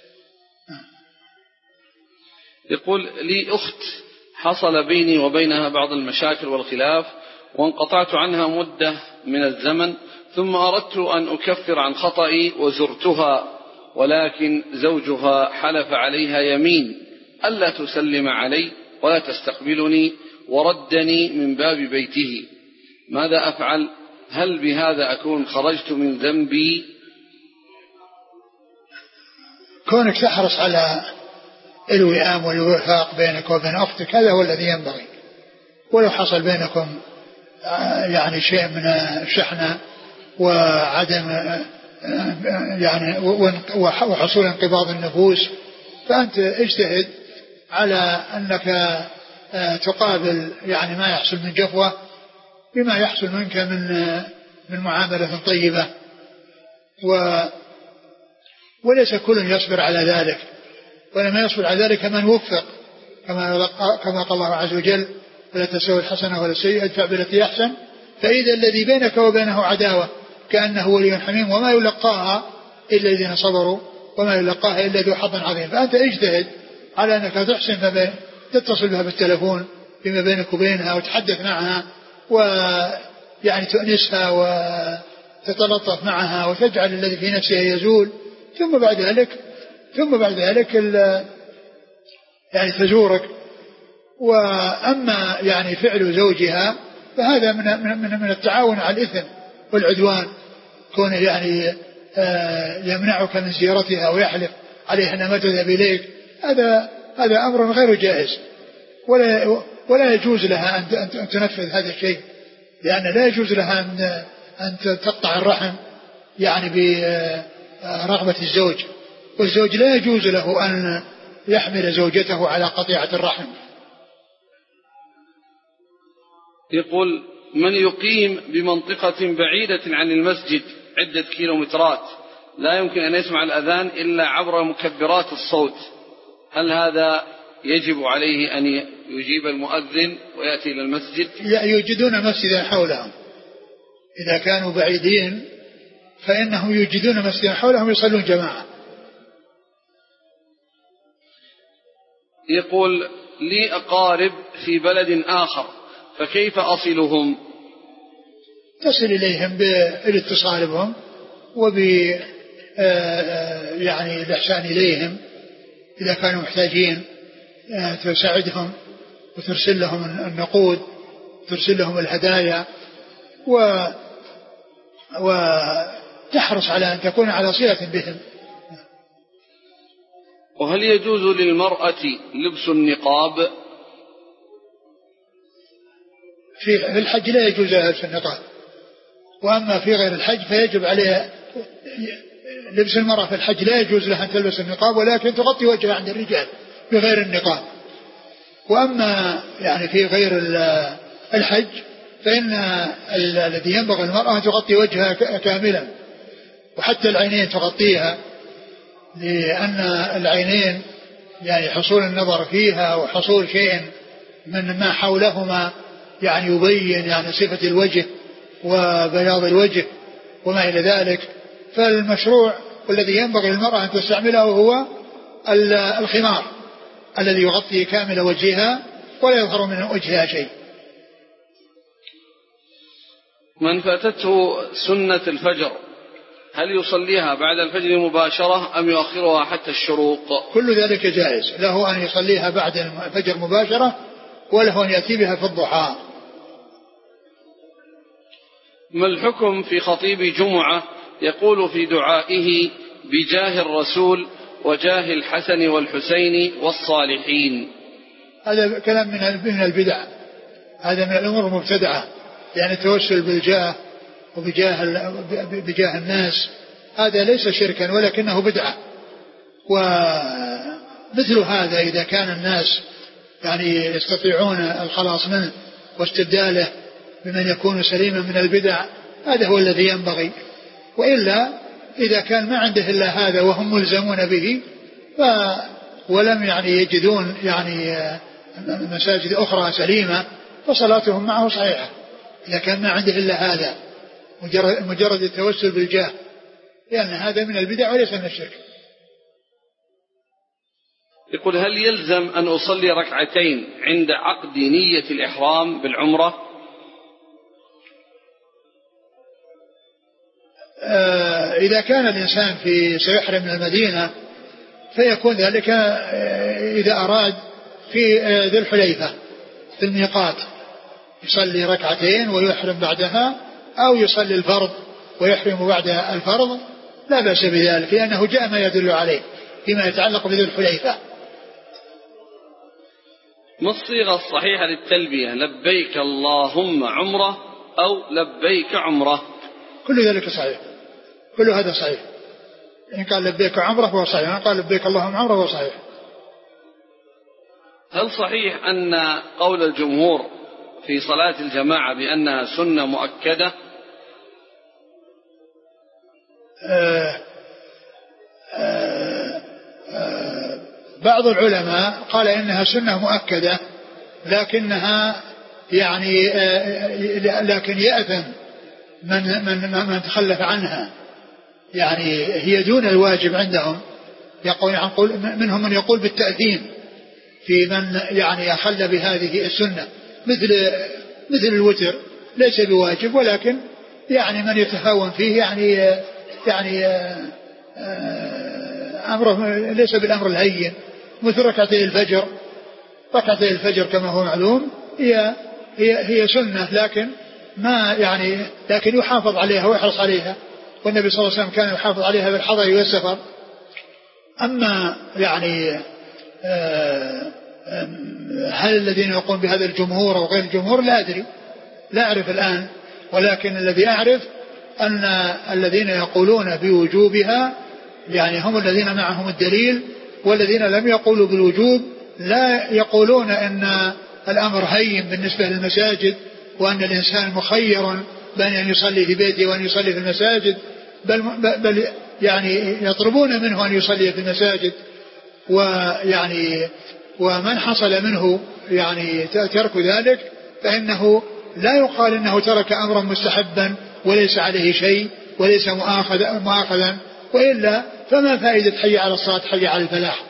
يقول لي أخت حصل بيني وبينها بعض المشاكل والخلاف وانقطعت عنها مدة من الزمن، ثم أردت أن أكفر عن خطئي وزرتها، ولكن زوجها حلف عليها يمين ألا تسلم علي ولا تستقبلني وردني من باب بيته، ماذا أفعل؟ هل بهذا أكون خرجت من ذنبي؟ كونك تحرص على الوئام والوفاق بينك وبين أختك هذا هو الذي ينبغي، ولو حصل بينكم يعني شيء من الشحنة وعدم يعني وحصول انقباض النفوس، فأنت اجتهد على أنك تقابل يعني ما يحصل من جفوة بما يحصل منك من من معاملة طيبة، و وليس كل يصبر على ذلك، وإنما يصبر على ذلك من وفق، كما كما قال الله عز وجل: ولا تستوي الحسنة ولا السيئة ادفع بالتي أحسن فإذا الذي بينك وبينه عداوة كأنه ولي حميم وما يلقاها إلا الذين صبروا وما يلقاها إلا ذو حظ عظيم. فأنت اجتهد على أنك تحسن فبين تتصل بها بالتلفون فيما بينك وبينها وتحدث معها ويعني تؤنسها وتتلطف معها وتجعل الذي في نفسها يزول، ثم بعد ذلك ثم بعد ذلك يعني تزورك. وأما يعني فعل زوجها فهذا من من من التعاون على الإثم والعدوان، كونه يعني يمنعك من زيارتها ويحلف عليها أنها ما تذهب إليك، هذا هذا أمر غير جائز، ولا ولا يجوز لها أن تنفذ هذا الشيء، لأن لا يجوز لها أن أن تقطع الرحم يعني برغبة الزوج، والزوج لا يجوز له أن يحمل زوجته على قطيعة الرحم. يقول: من يقيم بمنطقة بعيدة عن المسجد عدة كيلومترات لا يمكن أن يسمع الأذان إلا عبر مكبرات الصوت، هل هذا يجب عليه أن يجيب المؤذن ويأتي إلى المسجد؟ يوجدون مسجدا حولهم، إذا كانوا بعيدين فإنهم يوجدون مسجدا حولهم يصلون جماعة. يقول: لي أقارب في بلد آخر فكيف أصلهم؟ تصل إليهم بالاتصال بهم وب يعني الإحسان إليهم إذا كانوا محتاجين، تساعدهم وترسل لهم النقود ترسل لهم الهدايا، و وتحرص على أن تكون على صلة بهم. وهل يجوز للمرأة لبس النقاب؟ في الحج لا يجوز لها لبس النقاب، وأما في غير الحج فيجب عليها لبس المرأة في الحج لا يجوز لها أن تلبس النقاب، ولكن تغطي وجهها عند الرجال بغير النقاب. وأما يعني في غير الحج فإن الذي ينبغي المرأة أن تغطي وجهها كاملا، وحتى العينين تغطيها، لأن العينين يعني حصول النظر فيها وحصول شيء من ما حولهما يعني يبين يعني صفة الوجه وبياض الوجه وما إلى ذلك. فالمشروع والذي ينبغي للمرأة أن تستعمله هو الخمار الذي يغطي كامل وجهها ولا يظهر من وجهها شيء. من فاتته سنة الفجر هل يصليها بعد الفجر مباشرة أم يؤخرها حتى الشروق؟ كل ذلك جائز له أن يصليها بعد الفجر مباشرة، وله أن يأتي بها في الضحى. ما الحكم في خطيب جمعة يقول في دعائه بجاه الرسول وجاه الحسن والحسين والصالحين؟ هذا كلام من البدع، هذا من الأمور المبتدعة، يعني التوسل بالجاه وبجاه بجاه الناس هذا ليس شركا ولكنه بدعة. ومثل هذا إذا كان الناس يعني يستطيعون الخلاص منه واستبداله بمن يكون سليما من البدع هذا هو الذي ينبغي. وإلا إذا كان ما عنده إلا هذا وهم ملزمون به ف ولم يعني يجدون يعني مساجد أخرى سليمة فصلاتهم معه صحيحة. إذا كان ما عنده إلا هذا مجرد, مجرد التوسل بالجاه، لأن هذا من البدع وليس من الشرك. يقول هل يلزم أن أصلي ركعتين عند عقد نية الإحرام بالعمرة؟ آه إذا كان الإنسان في سيحرم من المدينة فيكون ذلك إذا أراد في ذي الحليفة في الميقات يصلي ركعتين ويحرم بعدها، أو يصلي الفرض ويحرم بعد الفرض، لا بأس بذلك، لأنه جاء ما يدل عليه فيما يتعلق بذي الحليفة. ما الصيغة الصحيحة للتلبية؟ لبيك اللهم عمرة أو لبيك عمرة؟ كل ذلك صحيح، كل هذا صحيح. إن قال لبيك عمرة فهو صحيح، إن قال لبيك اللهم عمرة فهو صحيح. هل صحيح أن قول الجمهور في صلاة الجماعة بأنها سنة مؤكدة؟ آه آه آه بعض العلماء قال إنها سنة مؤكدة، لكنها يعني آه لكن يأثم من من من تخلف عنها، يعني هي دون الواجب عندهم. يقول منهم من يقول بالتأثيم في من يعني أخل بهذه السنة، مثل مثل الوتر ليس بواجب ولكن يعني من يتهاون فيه يعني يعني أمره ليس بالأمر الهين، مثل ركعتي الفجر. ركعتي الفجر كما هو معلوم هي هي هي سنة، لكن ما يعني لكن يحافظ عليها ويحرص عليها، والنبي صلى الله عليه وسلم كان يحافظ عليها بالحضر والسفر. أما يعني هل الذين يقومون بهذا الجمهور أو غير الجمهور لا أدري، لا أعرف الآن، ولكن الذي أعرف أن الذين يقولون بوجوبها يعني هم الذين معهم الدليل، والذين لم يقولوا بالوجوب لا يقولون أن الأمر هين بالنسبة للمساجد، وأن الإنسان مخير بين أن يصلي في بيته وأن يصلي في المساجد، بل, بل يعني يطلبون منه أن يصلي في المساجد. ويعني ومن حصل منه يعني ترك ذلك فإنه لا يقال إنه ترك أمرا مستحبا وليس عليه شيء وليس مؤاخذ مؤاخذا، وإلا فما فائدة حي على الصلاة حي على الفلاح.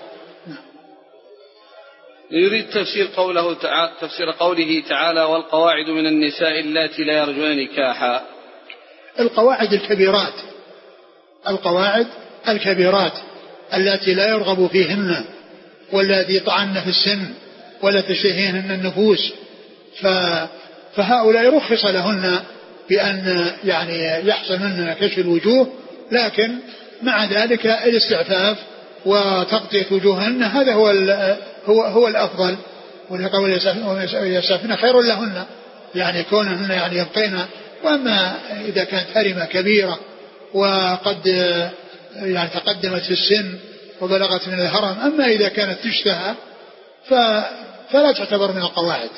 يريد تفسير قوله تعالى تفسير قوله تعالى والقواعد من النساء اللاتي لا يرجون نكاحا. القواعد الكبيرات، القواعد الكبيرات التي لا يرغب فيهن والذي طعن في السن ولا تشتهيهن النفوس، فهؤلاء رخص لهن بأن يعني يحصل منهن كشف الوجوه، لكن مع ذلك الاستعفاف وتغطية وجوههن هذا هو هو هو الأفضل، ولقول يستعففن خير لهن، يعني كونهن يعني يبقين. وأما إذا كانت هرمة كبيرة وقد يعني تقدمت في السن وبلغت من الهرم، أما إذا كانت تشتهى فلا تعتبر من القواعد.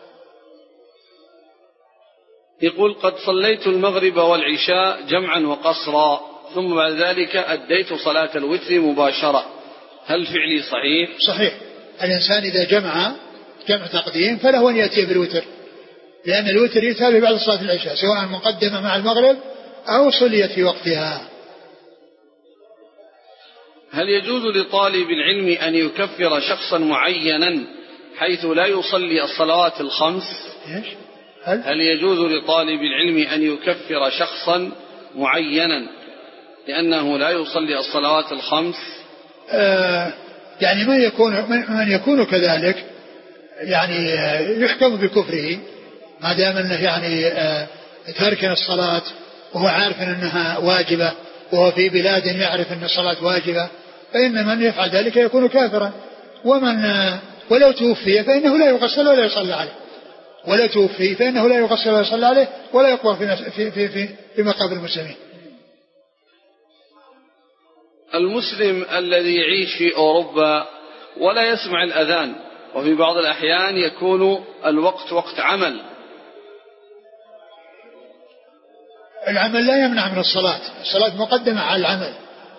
يقول قد صليت المغرب والعشاء جمعا وقصرا ثم بعد ذلك أديت صلاة الوتر مباشرة، هل فعلي صحيح؟ صحيح. الإنسان إذا جمع جمع تقديم فله أن يأتي بالوتر، لأن الوتر يتابع بعد صلاة العشاء سواء مقدمة مع المغرب أو صليت في وقتها. هل يجوز لطالب العلم أن يكفر شخصا معينا حيث لا يصلي الصلوات الخمس؟ هل؟ هل يجوز لطالب العلم أن يكفر شخصا معينا لأنه لا يصلي الصلوات الخمس؟ آه يعني من يكون من يكون كذلك يعني يحكم بكفره ما دام انه يعني آه ترك الصلاة وهو عارف انها واجبة وهو في بلاد يعرف ان الصلاة واجبة، فإن من يفعل ذلك يكون كافرا. ومن آه ولو توفي فإنه لا يغسل ولا يصلى عليه، ولا توفي فإنه لا يغسل ولا يصلى عليه ولا يقبر في في في في, في مقابر المسلمين. المسلم الذي يعيش في أوروبا ولا يسمع الأذان وفي بعض الأحيان يكون الوقت وقت عمل، العمل لا يمنع من الصلاة، الصلاة مقدمة على العمل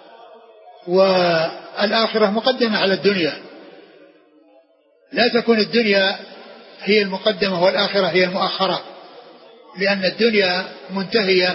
والآخرة مقدمة على الدنيا، لا تكون الدنيا هي المقدمة والآخرة هي المؤخرة، لأن الدنيا منتهية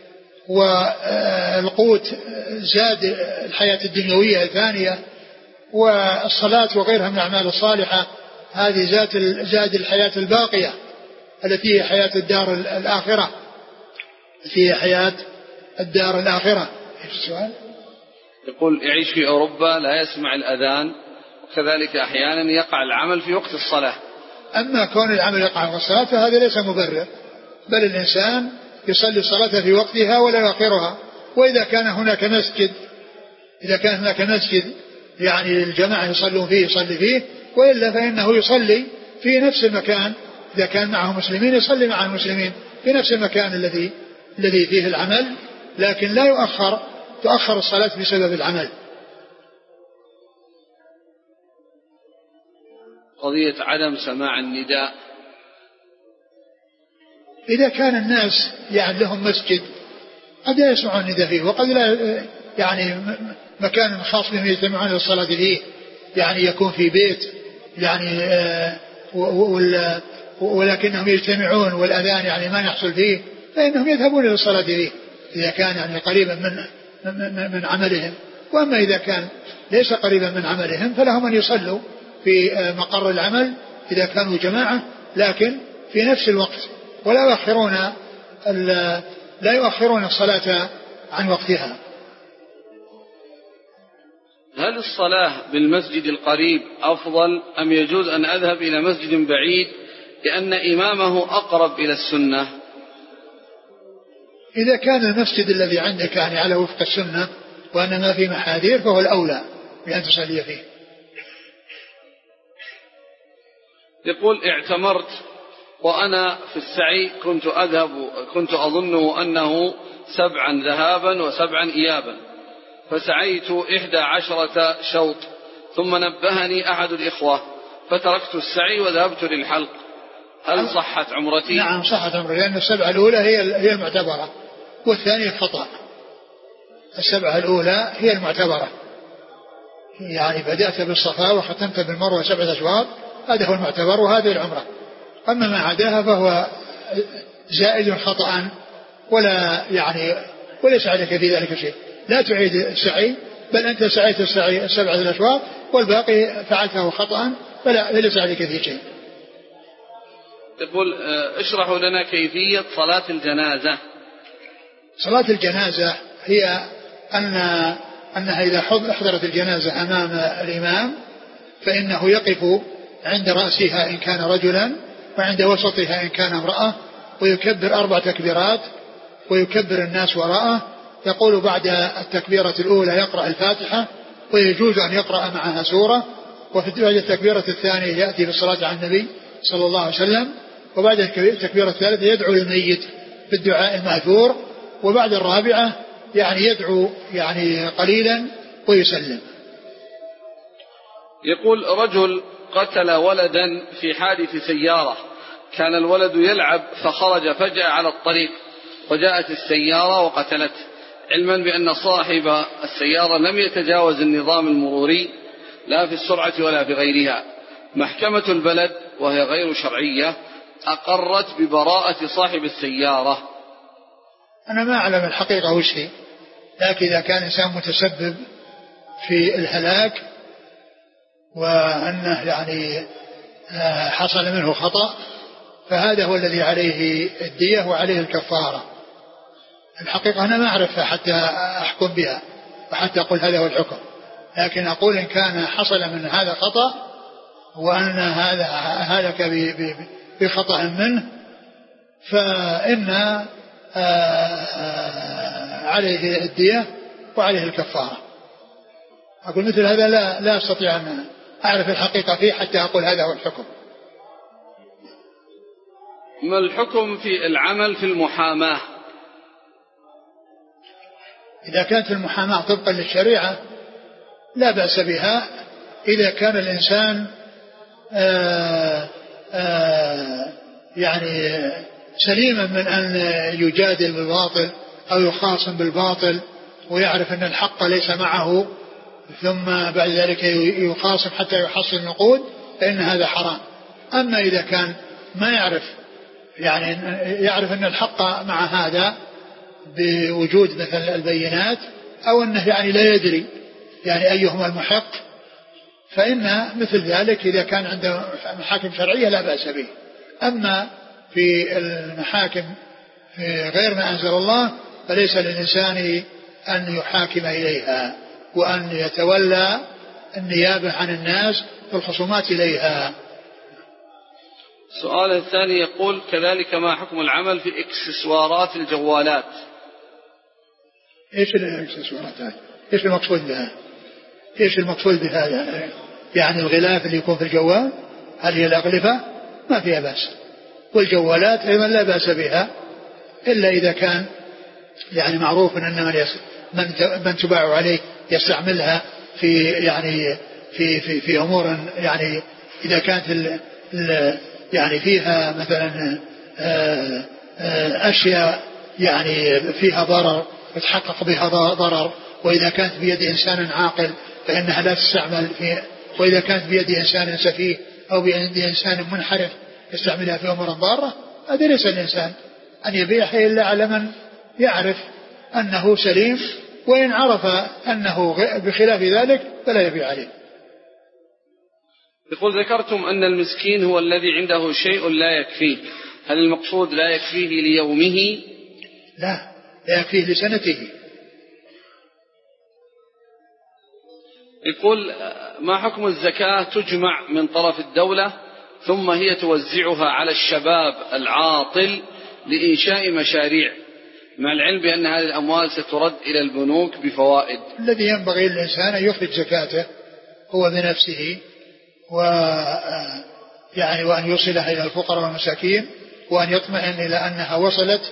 والقوت زاد الحياة الدنيوية الثانية، والصلاة وغيرها من الأعمال الصالحة هذه زاد زاد الحياة الباقية التي هي حياة الدار الآخرة، التي هي حياة الدار الآخرة. ايش السؤال؟ يقول يعيش في أوروبا لا يسمع الأذان وكذلك أحيانا يقع العمل في وقت الصلاة. أما كون العمل يقع في الصلاة فهذا ليس مبرر، بل الإنسان يصلي الصلاة في وقتها ولا يؤخرها. وإذا كان هناك مسجد إذا كان هناك مسجد يعني الجماعة يصلون فيه يصلي فيه، وإلا فإنه يصلي في نفس المكان، إذا كان معه مسلمين يصلي مع المسلمين في نفس المكان الذي الذي فيه العمل، لكن لا يؤخر تؤخر الصلاة بسبب العمل. قضية عدم سماع النداء، إذا كان الناس يعني لهم مسجد قد لا يسمعون النداء فيه، وقد لا يعني مكان خاص بهم يجتمعون للصلاة فيه، يعني يكون في بيت يعني آه ولكنهم يجتمعون والأذان يعني ما يحصل فيه، فإنهم يذهبون للصلاة فيه إذا كان يعني قريبا من من, من عملهم. وأما إذا كان ليس قريبا من عملهم فلهم أن يصلوا في مقر العمل إذا كانوا جماعة، لكن في نفس الوقت، ولا يؤخرون لا يؤخرون الصلاة عن وقتها. هل الصلاة بالمسجد القريب أفضل أم يجوز أن أذهب إلى مسجد بعيد لأن إمامه أقرب إلى السنة؟ إذا كان المسجد الذي عندك يعني على وفق السنة وأن ما في محاذير فهو الأولى بأن تصلي فيه. يقول اعتمرت وأنا في السعي كنت أذهب كنت أظنه أنه سبعا ذهابا وسبعا إيابا، فسعيت إحدى عشرة شوط ثم نبهني أحد الإخوة فتركت السعي وذهبت للحلق، هل صحت عمرتي؟ نعم صحت عمرتي، لأن السبعة الأولى هي هي المعتبرة والثانية خطأ. السبعة الأولى هي المعتبرة، يعني بدأت بالصفا وختمت بالمروة سبعة أشواط، هذا هو المعتبر وهذه العمرة. أما ما عداها فهو زائد خطأ ولا يعني وليس عليك في ذلك شيء، لا تعيد السعي، بل أنت سعيت السعي السبعة الأشواط والباقي فعلته خطأ فلا ليس عليك فيه شيء. يقول اشرحوا لنا كيفية صلاة الجنازة. صلاة الجنازة هي أن أنها إذا حضرت الجنازة أمام الإمام فإنه يقف عند رأسها إن كان رجلا وعند وسطها إن كان امرأة، ويكبر أربع تكبيرات ويكبر الناس وراءه، يقول بعد التكبيرة الأولى يقرأ الفاتحة ويجوز أن يقرأ معها سورة، وفي التكبيرة الثانية يأتي بالصلاة على النبي صلى الله عليه وسلم، وبعد التكبيرة الثالثة يدعو للميت بالدعاء المأثور، وبعد الرابعة يعني يدعو يعني قليلا ويسلم. يقول رجل قتل ولدا في حادث سيارة، كان الولد يلعب فخرج فجأة على الطريق وجاءت السيارة وقتلته، علما بأن صاحب السيارة لم يتجاوز النظام المروري لا في السرعة ولا في غيرها. محكمة البلد وهي غير شرعية أقرت ببراءة صاحب السيارة. أنا ما أعلم الحقيقة وش هي، لكن إذا كان إنسان متسبب في الهلاك وأنه يعني حصل منه خطأ فهذا هو الذي عليه الدية وعليه الكفارة. الحقيقة أنا ما أعرفها حتى أحكم بها وحتى أقول هذا هو الحكم، لكن أقول إن كان حصل من هذا خطأ وأن هذا هلك بخطأ منه فإن عليه الدية وعليه الكفارة. أقول مثل هذا لا لا أستطيع أن أعرف الحقيقة فيه حتى أقول هذا هو الحكم. ما الحكم في العمل في المحاماة؟ إذا كانت المحاماة طبقا للشريعة لا بأس بها، إذا كان الإنسان آآ آآ يعني سليما من أن يجادل بالباطل أو يخاصم بالباطل ويعرف أن الحق ليس معه ثم بعد ذلك يخاصم حتى يحصل نقود فإن هذا حرام. أما إذا كان ما يعرف يعني يعرف أن الحق مع هذا بوجود مثل البينات أو أنه يعني لا يدري يعني أيهما المحق فإن مثل ذلك إذا كان عنده محاكم شرعية لا بأس به. أما في المحاكم في غير ما أنزل الله فليس للإنسان أن يحاكم إليها وأن يتولى النيابة عن الناس في الخصومات إليها. السؤال الثاني يقول كذلك ما حكم العمل في إكسسوارات الجوالات؟ إيش الإكسسوارات؟ إيش المقصود بها؟ إيش المقصود بهذا؟ يعني الغلاف اللي يكون في الجوال هل هي الأغلفة؟ ما فيها بأس، والجوالات أيضا لا بأس بها إلا إذا كان يعني معروف أن من, يس من, من تباع عليه يستعملها في يعني في في في أمور يعني إذا كانت ال ال يعني فيها مثلا أشياء يعني فيها ضرر يتحقق بها ضرر، وإذا كانت بيد إنسان عاقل فإنها لا تستعمل في، وإذا كانت بيد إنسان سفيه أو بيد إنسان منحرف يستعملها في أمور ضارة هذا ليس الإنسان أن يبيعها إلا على من يعرف أنه سليم، وإن عرف أنه بخلاف ذلك فلا يبيع عليه. يقول ذكرتم أن المسكين هو الذي عنده شيء لا يكفيه، هل المقصود لا يكفيه ليومه؟ لا، لا يكفيه لسنته. يقول ما حكم الزكاة تجمع من طرف الدولة ثم هي توزعها على الشباب العاطل لإنشاء مشاريع مع العلم بأن هذه الأموال سترد إلى البنوك بفوائد؟ الذي ينبغي للإنسان أن يخرج زكاته هو بنفسه و يعني وأن يوصلها إلى الفقراء والمساكين وأن يطمئن إلى أنها وصلت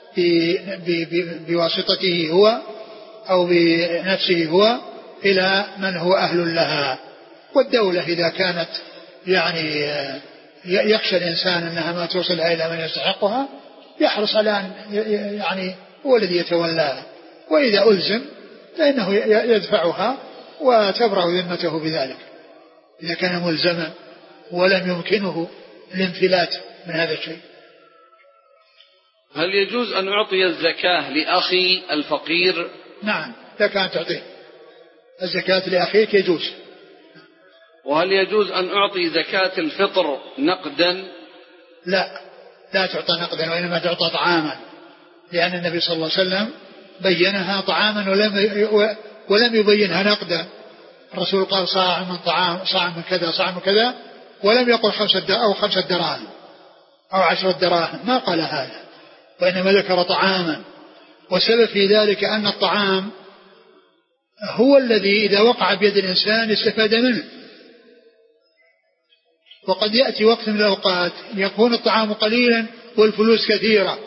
بواسطته هو أو بنفسه هو إلى من هو أهل لها. والدولة إذا كانت يعني يخشى الإنسان أنها ما توصلها إلى من يستحقها يحرص على أن يعني هو الذي يتولاها، وإذا ألزم فإنه يدفعها وتبرأ ذمته بذلك إذا كان ملزما ولم يمكنه الانفلات من هذا الشيء. هل يجوز أن أعطي الزكاة لأخي الفقير؟ نعم، إذا كانت تعطيه الزكاة لأخيك يجوز. وهل يجوز أن أعطي زكاة الفطر نقدا؟ لا، لا تعطى نقدا وإنما تعطى طعاما، لأن النبي صلى الله عليه وسلم بينها طعاما ولم ولم يبينها نقدا. الرسول قال صاع من طعام، صاع من كذا، صاع من كذا، ولم يقل خمسة أو خمسة دراهم أو عشرة دراهم، ما قال هذا، وإنما ذكر طعاما. والسبب في ذلك أن الطعام هو الذي إذا وقع بيد الإنسان استفاد منه، وقد يأتي وقت من الأوقات يكون الطعام قليلا والفلوس كثيرة،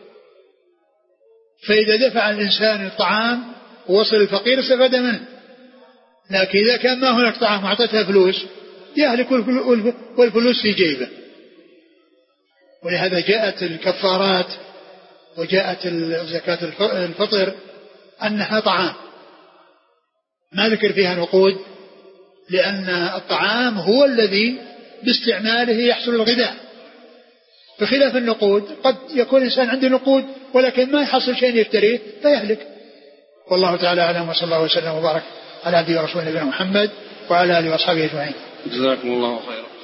فإذا دفع الإنسان الطعام ووصل الفقير استفاد منه. لكن إذا كان ما هناك طعام وأعطتها فلوس يهلك والفلوس في جيبه. ولهذا جاءت الكفارات وجاءت زكاة الفطر أنها طعام، ما ذكر فيها نقود، لأن الطعام هو الذي باستعماله يحصل الغذاء، بخلاف النقود قد يكون الإنسان عنده نقود ولكن ما يحصل شيء يفتريه فيهلك. والله تعالى أعلم، وصلى الله وسلم وبارك على عبده ورسوله نبينا محمد وعلى آله وأصحابه أجمعين. جزاكم الله خيرا.